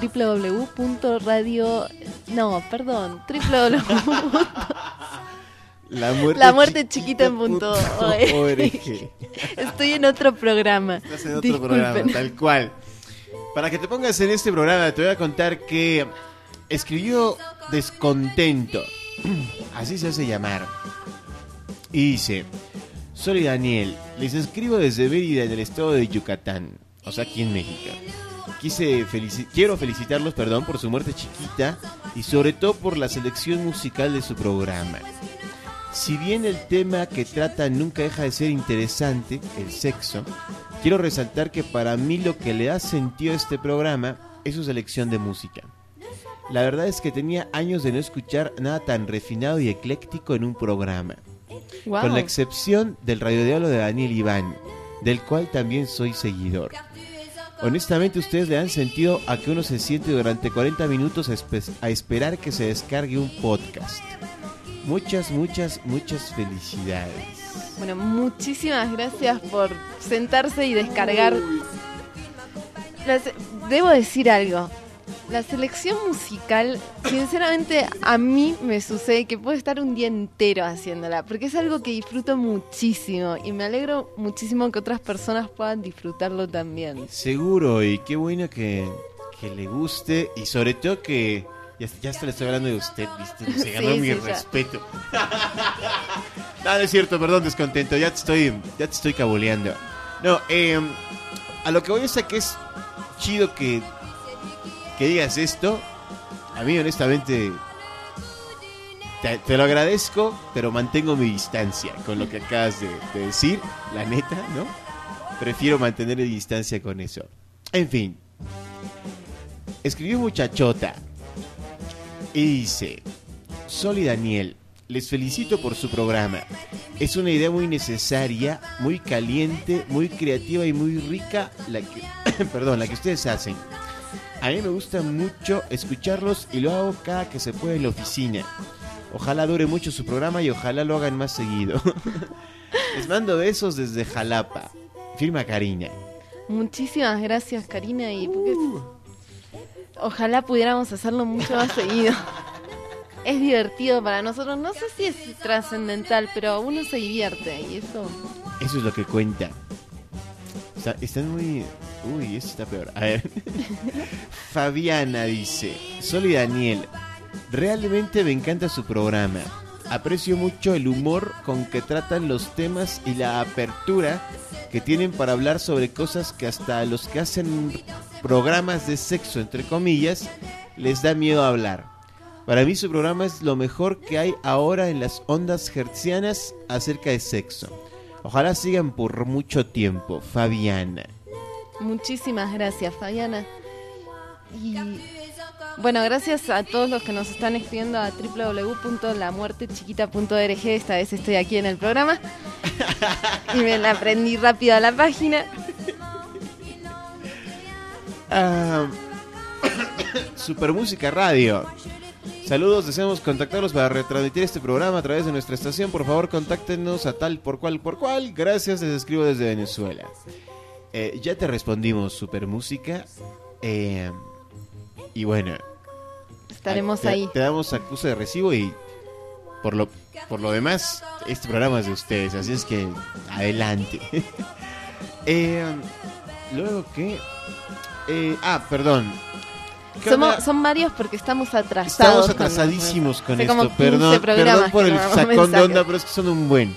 lamuertechiquita.org. Estoy en otro programa. Estás en otro programa, tal cual. Para que te pongas en este programa, te voy a contar que escribió Descontento. Así se hace llamar. Y dice: Soy Daniel, les escribo desde Mérida, en el estado de Yucatán, o sea, aquí en México. Quiero felicitarlos, por su muerte chiquita y sobre todo por la selección musical de su programa. Si bien el tema que trata nunca deja de ser interesante, el sexo, quiero resaltar que para mí lo que le da sentido a este programa es su selección de música. La verdad es que tenía años de no escuchar nada tan refinado y ecléctico en un programa. Wow. Con la excepción del radiodiálogo de Daniel Iván, del cual también soy seguidor. Honestamente, ustedes le dan sentido a que uno se siente durante 40 minutos a esperar que se descargue un podcast. Muchas felicidades. Bueno, muchísimas gracias por sentarse y descargar. Debo decir algo. La selección musical, sinceramente, a mí me sucede que puedo estar un día entero haciéndola, porque es algo que disfruto muchísimo y me alegro muchísimo que otras personas puedan disfrutarlo también. Seguro, y qué bueno que le guste, y sobre todo que ya hasta le estoy hablando de usted, ¿viste? Se ganó mi respeto. No, no es cierto, perdón, Descontento, ya te estoy caboleando. No, a lo que voy es a que es chido que digas esto. A mí honestamente te lo agradezco, pero mantengo mi distancia con lo que acabas de decir, la neta, ¿no? Prefiero mantener mi distancia con eso. En fin, escribió Muchachota y dice: Sol y Daniel, les felicito por su programa. Es una idea muy necesaria, muy caliente, muy creativa y muy rica la que ustedes hacen. A mí me gusta mucho escucharlos y lo hago cada que se puede en la oficina. Ojalá dure mucho su programa y ojalá lo hagan más seguido. Les mando besos desde Jalapa. Firma Karina. Muchísimas gracias, Karina, y ojalá pudiéramos hacerlo mucho más seguido. Es divertido para nosotros, no sé si es trascendental, pero uno se divierte y eso es lo que cuenta. Están muy... Uy, eso está peor. A ver. Fabiana dice: Sol y Daniel, realmente me encanta su programa. Aprecio mucho el humor con que tratan los temas y la apertura que tienen para hablar sobre cosas que hasta a los que hacen programas de sexo, entre comillas, les da miedo hablar. Para mí su programa es lo mejor que hay ahora en las ondas hertzianas acerca de sexo. Ojalá sigan por mucho tiempo. Fabiana. Muchísimas gracias, Fabiana. Y bueno, gracias a todos los que nos están escribiendo a www.lamuertechiquita.org. Esta vez estoy aquí en el programa y me la aprendí rápido a la página. Super Música Radio. Saludos, deseamos contactarlos para retransmitir este programa a través de nuestra estación. Por favor, contáctenos a tal por cual. Gracias, les escribo desde Venezuela. Ya te respondimos, Super Música. Y bueno, estaremos ahí. Te damos acuse de recibo y por lo demás, este programa es de ustedes, así es que adelante. Luego que... perdón. Son varios porque estamos atrasados. Estamos atrasadísimos con esto. Como Perdón por el sacón de onda, pero es que son un buen.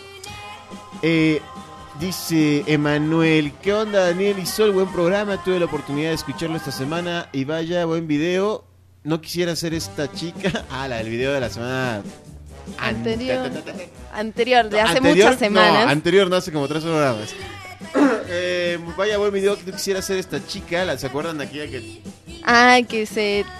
Dice Emanuel: ¿qué onda, Daniel y Sol? Buen programa, tuve la oportunidad de escucharlo esta semana y vaya, buen video. No quisiera ser esta chica. La del video de la semana anterior, de hace muchas semanas. No, anterior, no, hace como 3 programas. Vaya, buen video, que no quisiera ser esta chica. ¿Se acuerdan de aquella que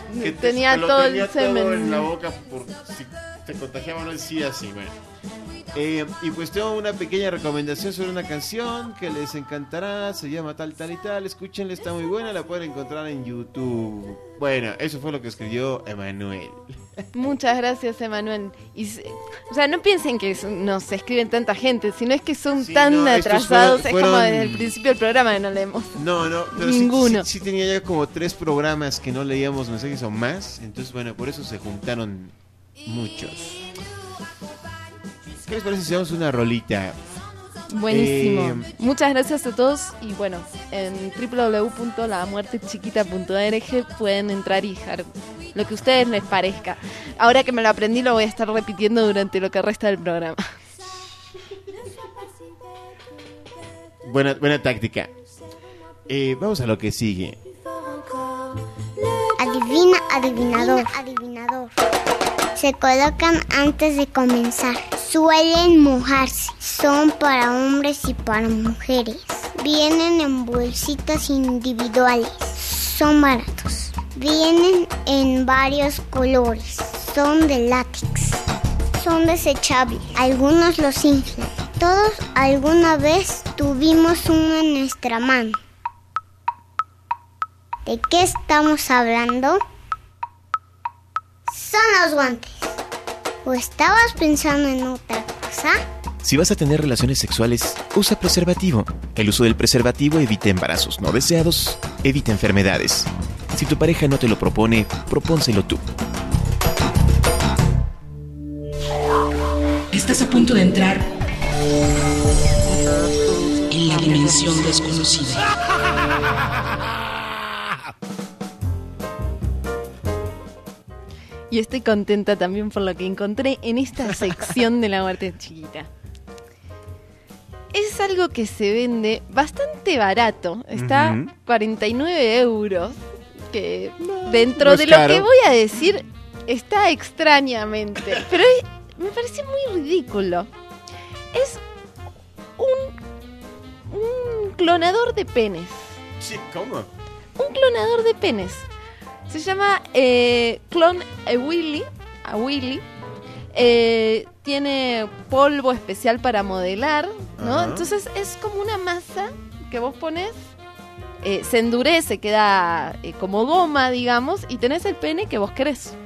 tenía todo el semen todo en la boca por si te contagiaban el SIDA? Así, bueno. Y pues tengo una pequeña recomendación sobre una canción que les encantará, se llama tal, tal y tal, escúchenla, está muy buena, la pueden encontrar en YouTube. Bueno, eso fue lo que escribió Emanuel. Muchas gracias, Emanuel. O sea, no piensen que nos escriben tanta gente, sino es que son tan atrasados, es como desde el principio del programa que no leemos. No, pero ninguno. Sí tenía ya como 3 programas que no leíamos mensajes o más, entonces bueno, por eso se juntaron muchos. ¿Qué les parece si damos una rolita? Buenísimo. Muchas gracias a todos y bueno, en www.lamuertechiquita.org pueden entrar y dejar lo que a ustedes les parezca. Ahora que me lo aprendí lo voy a estar repitiendo durante lo que resta del programa. Buena táctica. Vamos a lo que sigue. Adivina, adivinador. Se colocan antes de comenzar. Suelen mojarse. Son para hombres y para mujeres. Vienen en bolsitas individuales. Son baratos. Vienen en varios colores. Son de látex. Son desechables. Algunos los inflan. Todos alguna vez tuvimos uno en nuestra mano. ¿De qué estamos hablando? Son los guantes. ¿O estabas pensando en otra cosa? Si vas a tener relaciones sexuales, usa preservativo. El uso del preservativo evita embarazos no deseados, evita enfermedades. Si tu pareja no te lo propone, propónselo tú. Estás a punto de entrar en la dimensión desconocida. Y estoy contenta también por lo que encontré en esta sección de La Muerte Chiquita. Es algo que se vende bastante barato. Está 49 euros. Que dentro no es de lo caro. que voy a decir está extrañamente. Pero me parece muy ridículo. Es un clonador de penes. Sí, ¿cómo? Un clonador de penes. Se llama Clone a Willy. Tiene polvo especial para modelar, ¿no? Ajá. Entonces es como una masa que vos pones, se endurece, queda como goma, digamos, y tenés el pene que vos querés.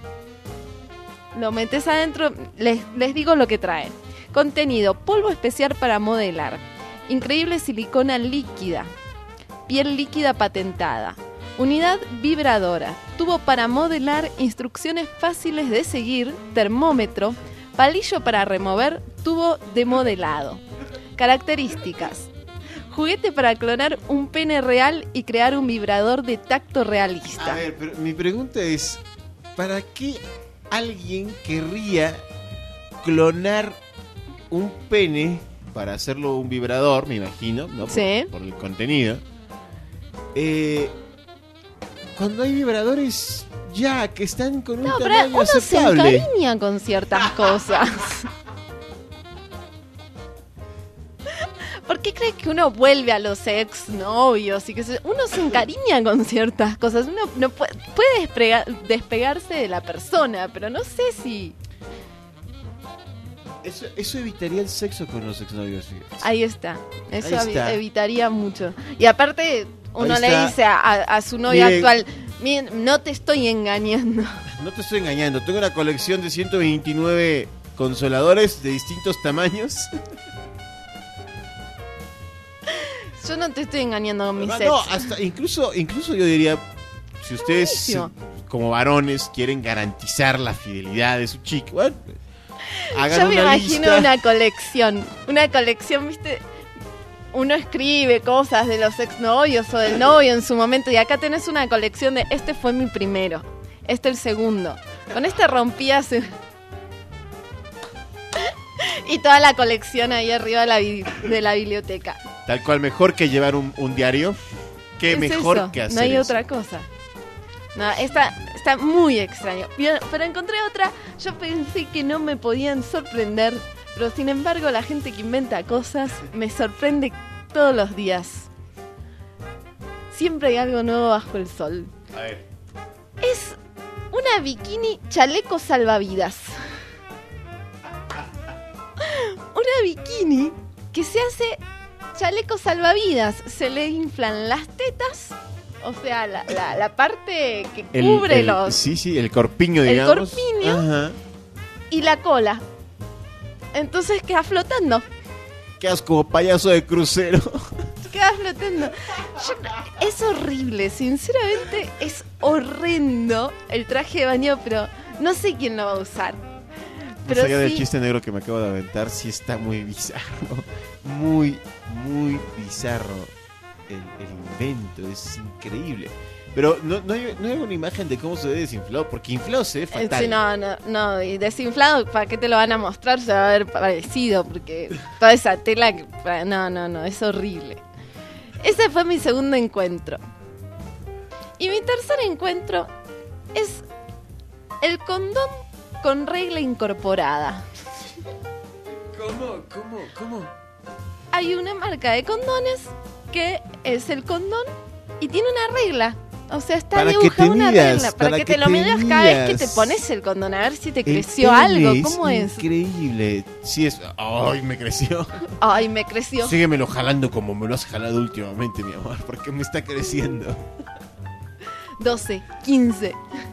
Lo metes adentro, les digo lo que trae. Contenido: polvo especial para modelar, increíble silicona líquida, piel líquida patentada, unidad vibradora, tubo para modelar, instrucciones fáciles de seguir, termómetro, palillo para remover, tubo de modelado. Características: juguete para clonar un pene real y crear un vibrador de tacto realista. A ver, pero mi pregunta es, ¿para qué alguien querría clonar un pene para hacerlo un vibrador, me imagino, ¿no? Sí. Por el contenido. Cuando hay vibradores ya que están con un No, pero tamaño uno se aceptable. encariña con ciertas cosas. ¿Por qué crees que uno vuelve a los exnovios? Uno se encariña con ciertas cosas. Uno no puede despegarse de la persona, pero no sé si... Eso evitaría el sexo con los exnovios. Fíjate. Ahí está. Eso Ahí está. evitaría mucho. Y aparte, uno Ahí le está. dice a su novia Mire, actual: "Miren, no te estoy engañando". No te estoy engañando. Tengo una colección de 129 consoladores de distintos tamaños. Yo no te estoy engañando con mis ex. No, hasta incluso yo diría, si ustedes Buenísimo. como varones quieren garantizar la fidelidad de su chica, bueno, hagan Yo me una imagino lista. una colección, ¿viste? Uno escribe cosas de los exnovios o del novio en su momento, y acá tenés una colección de: este fue mi primero, este el segundo, con este rompías y toda la colección ahí arriba de la biblioteca. Tal cual, mejor que llevar un diario. Qué Es mejor eso, que hacer no hay eso. otra cosa. No, está muy extraño. Bien, pero encontré otra. Yo pensé que no me podían sorprender, pero sin embargo la gente que inventa cosas me sorprende todos los días. Siempre hay algo nuevo bajo el sol. A ver. Es una bikini chaleco salvavidas. bikini que se hace chaleco salvavidas. Se le inflan las tetas, o sea, la parte que cubre los... Sí, el corpiño, digamos. El corpiño. Ajá. Y la cola. Entonces queda flotando. Quedas como payaso de crucero. Queda flotando. Es horrible, sinceramente es horrendo el traje de baño, pero no sé quién lo va a usar. Pero Más allá del sí, chiste negro que me acabo de aventar, sí está muy bizarro. Muy, muy bizarro el invento. Es increíble. Pero no hay una imagen de cómo se ve desinflado, porque inflado se ve fatal. sí, no, y desinflado, ¿para qué te lo van a mostrar? Se va a ver parecido, porque toda esa tela, no, es horrible. Ese fue mi segundo encuentro. Y mi tercer encuentro es el condón con regla incorporada. ¿Cómo? Hay una marca de condones que es el condón y tiene una regla. O sea, está dibujada una regla para que te lo midas cada vez que te pones el condón, a ver si te creció algo. ¿Cómo es? Increíble. Sí, es. ¡Ay, me creció! ¡Ay, me creció! Síguemelo jalando como me lo has jalado últimamente, mi amor, porque me está creciendo. 12, 15,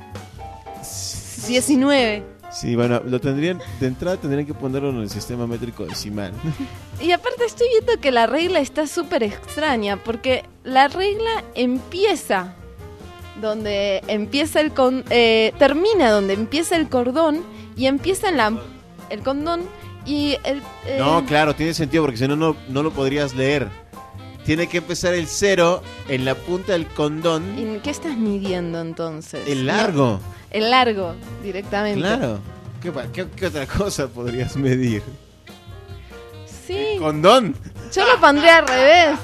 19. Sí, bueno, lo tendrían, de entrada tendrían que ponerlo en el sistema métrico decimal. Y aparte estoy viendo que la regla está súper extraña, porque la regla empieza donde empieza termina donde empieza el cordón y empieza el condón y el... No, claro, tiene sentido, porque si no, no lo podrías leer. Tiene que empezar el 0 en la punta del condón. ¿Y qué estás midiendo entonces? El largo. No, el largo, directamente. Claro. ¿Qué otra cosa podrías medir? Sí. ¿El condón? Yo lo pondría al revés.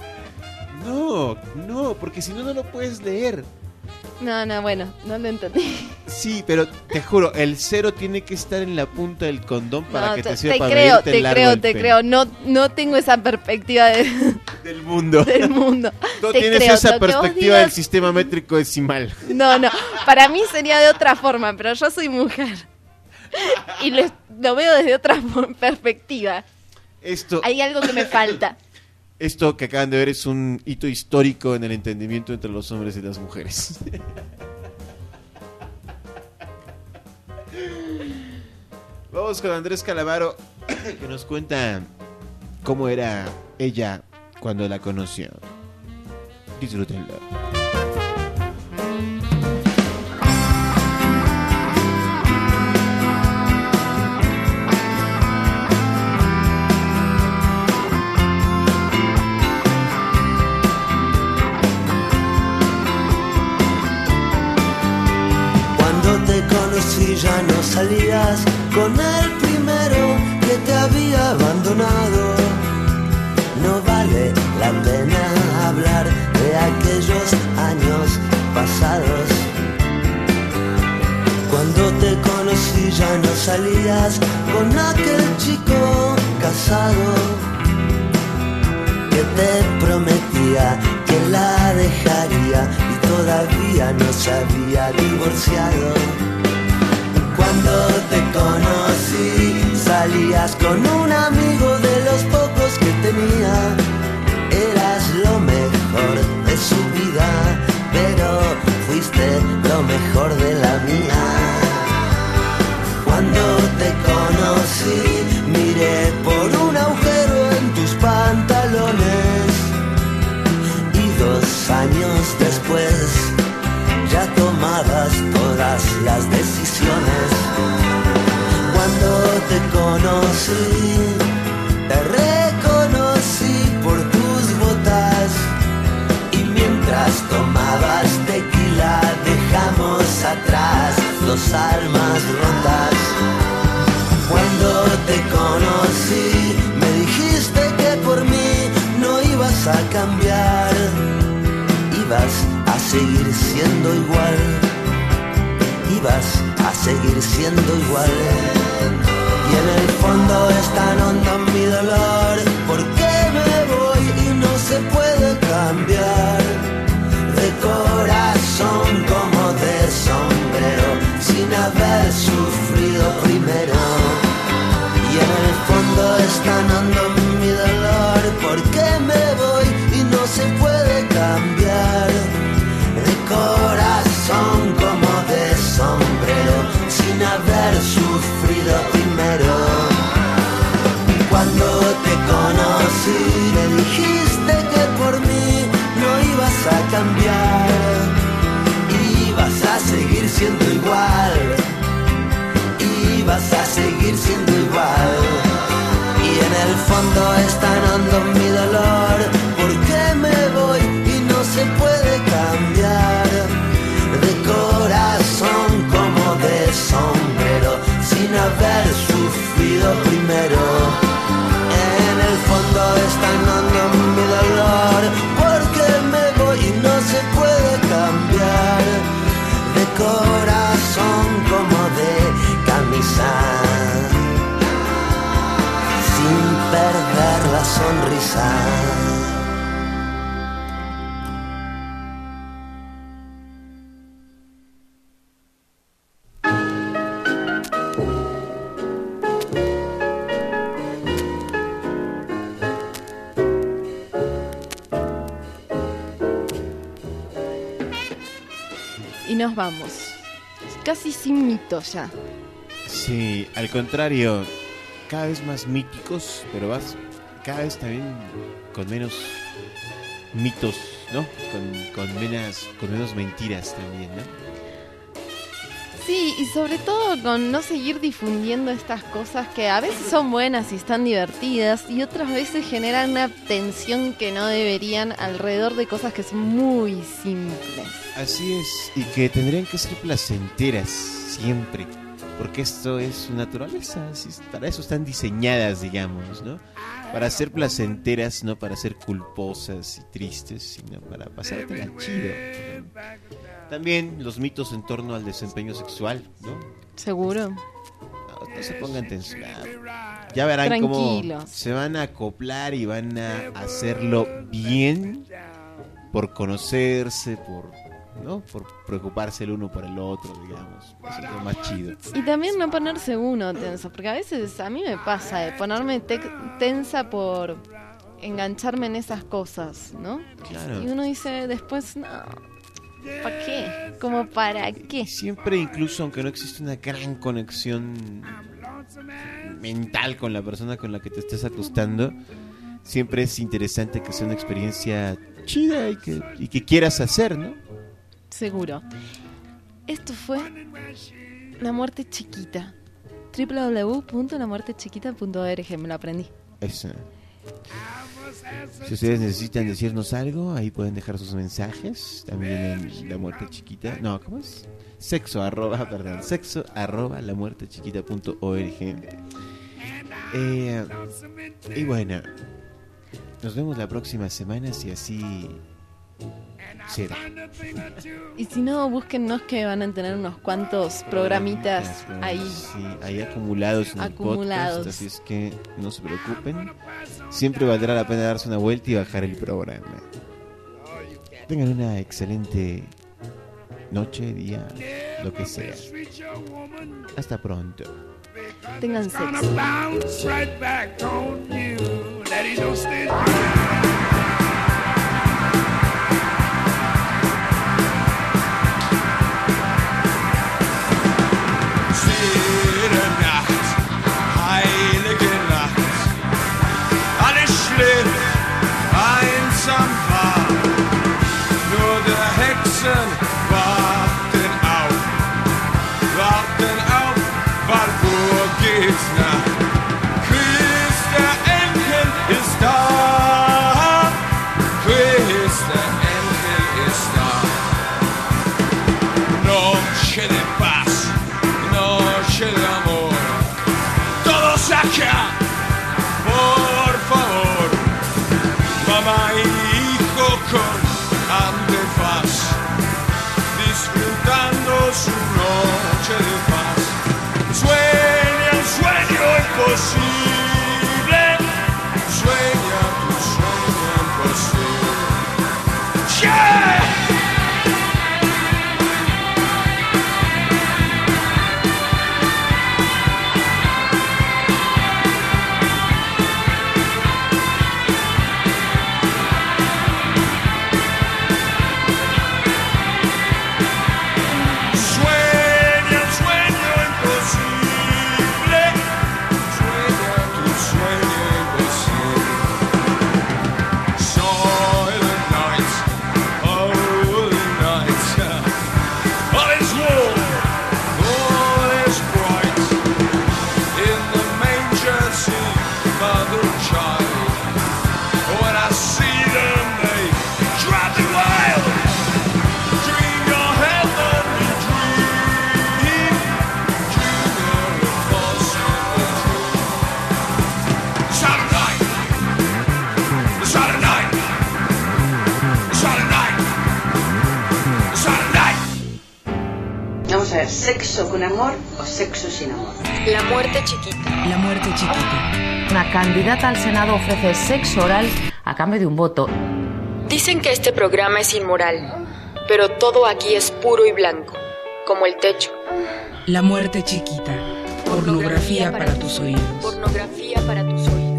No, porque si no, no lo puedes leer. No, bueno, no lo entendí. Sí, pero te juro, el 0 tiene que estar en la punta del condón para que te sirva para medirte el largo del Te pene. creo, no tengo esa perspectiva del mundo. No Te tienes creo, esa lo que vos perspectiva digas- del sistema métrico decimal. No, para mí sería de otra forma, pero yo soy mujer. Y lo veo desde otra perspectiva. Hay algo que me falta. Esto que acaban de ver es un hito histórico en el entendimiento entre los hombres y las mujeres. Vamos con Andrés Calamaro, que nos cuenta cómo era ella cuando la conoció. Disfrútenlo. Cuando te conocí ya no salías con el primero que te había abandonado. No vale la pena hablar de aquellos años pasados. Cuando te conocí ya no salías con aquel chico casado que te prometía que la dejaría y todavía no se había divorciado. Cuando te conocí salías con un amigo de los pocos que tenía. Eras lo mejor de su vida, pero fuiste lo mejor de la mía. Cuando te conocí miré por un agujero en tus pantalones y 2 años después ya tomabas todas las decisiones. Cuando te conocí, te reconocí por tus botas y mientras tomabas tequila dejamos atrás 2 almas rotas. Cuando te conocí me dijiste que por mí no ibas a cambiar, ibas a seguir siendo igual, ibas a seguir siendo igual. Y en el fondo es tan hondo mi dolor, porque me voy y no se puede cambiar. De corazón como de sombrero, sin haber sufrido primero. Y en el fondo es tan Cuando te conocí me dijiste que por mí no ibas a cambiar, ibas a seguir siendo igual, ibas a seguir siendo igual. Y en el fondo es tan hondo mi dolor, porque me voy y no se puede cambiar. De corazón como de sombrero, sin haber sufrido primero. En el fondo es tan hondo mi dolor, porque me voy y no se puede cambiar. De corazón como de camisa, sin perder la sonrisa. Y nos vamos. Casi sin mito ya. Sí, al contrario, cada vez más míticos, pero cada vez también con menos mitos, ¿no? Con menos mentiras también, ¿no? Sí, y sobre todo con no seguir difundiendo estas cosas que a veces son buenas y están divertidas y otras veces generan una tensión que no deberían alrededor de cosas que son muy simples. Así es, y que tendrían que ser placenteras siempre, porque esto es su naturaleza, para eso están diseñadas, digamos, ¿no? Para ser placenteras, no para ser culposas y tristes, sino para pasártela chido. También los mitos en torno al desempeño sexual, ¿no? ¿Seguro? No se pongan tensos. Ya verán cómo se van a acoplar y van a hacerlo bien por conocerse, por preocuparse el uno por el otro, digamos. Eso es lo más chido. Y también no ponerse uno tenso, porque a veces a mí me pasa de ponerme tensa por engancharme en esas cosas, ¿no? Claro. Y uno dice después, no, ¿para qué? ¿Cómo para qué? Siempre, incluso aunque no existe una gran conexión mental con la persona con la que te estás acostando, siempre es interesante que sea una experiencia chida y que quieras hacer, ¿no? Seguro. Esto fue La Muerte Chiquita. www.lamuertechiquita.org. Me lo aprendí. Eso. Si ustedes necesitan decirnos algo, ahí pueden dejar sus mensajes. También en La Muerte Chiquita. No, ¿cómo es? sexo@lamuertechiquita.org. Y bueno, nos vemos la próxima semana, si así será. Y si no, búsquennos, que van a tener unos cuantos programitas ahí. Sí, ahí acumulados en el podcast, así es que no se preocupen. Siempre valdrá la pena darse una vuelta y bajar el programa. Tengan una excelente noche, día, lo que sea. Hasta pronto. Tengan sexo. Warten auf, weil wo geht's nach? Küste Vamos a ver, ¿sexo con amor o sexo sin amor? La muerte chiquita. La muerte chiquita. Una candidata al Senado ofrece sexo oral a cambio de un voto. Dicen que este programa es inmoral, pero todo aquí es puro y blanco, como el techo. La muerte chiquita. Pornografía para tus oídos. Pornografía para tus oídos.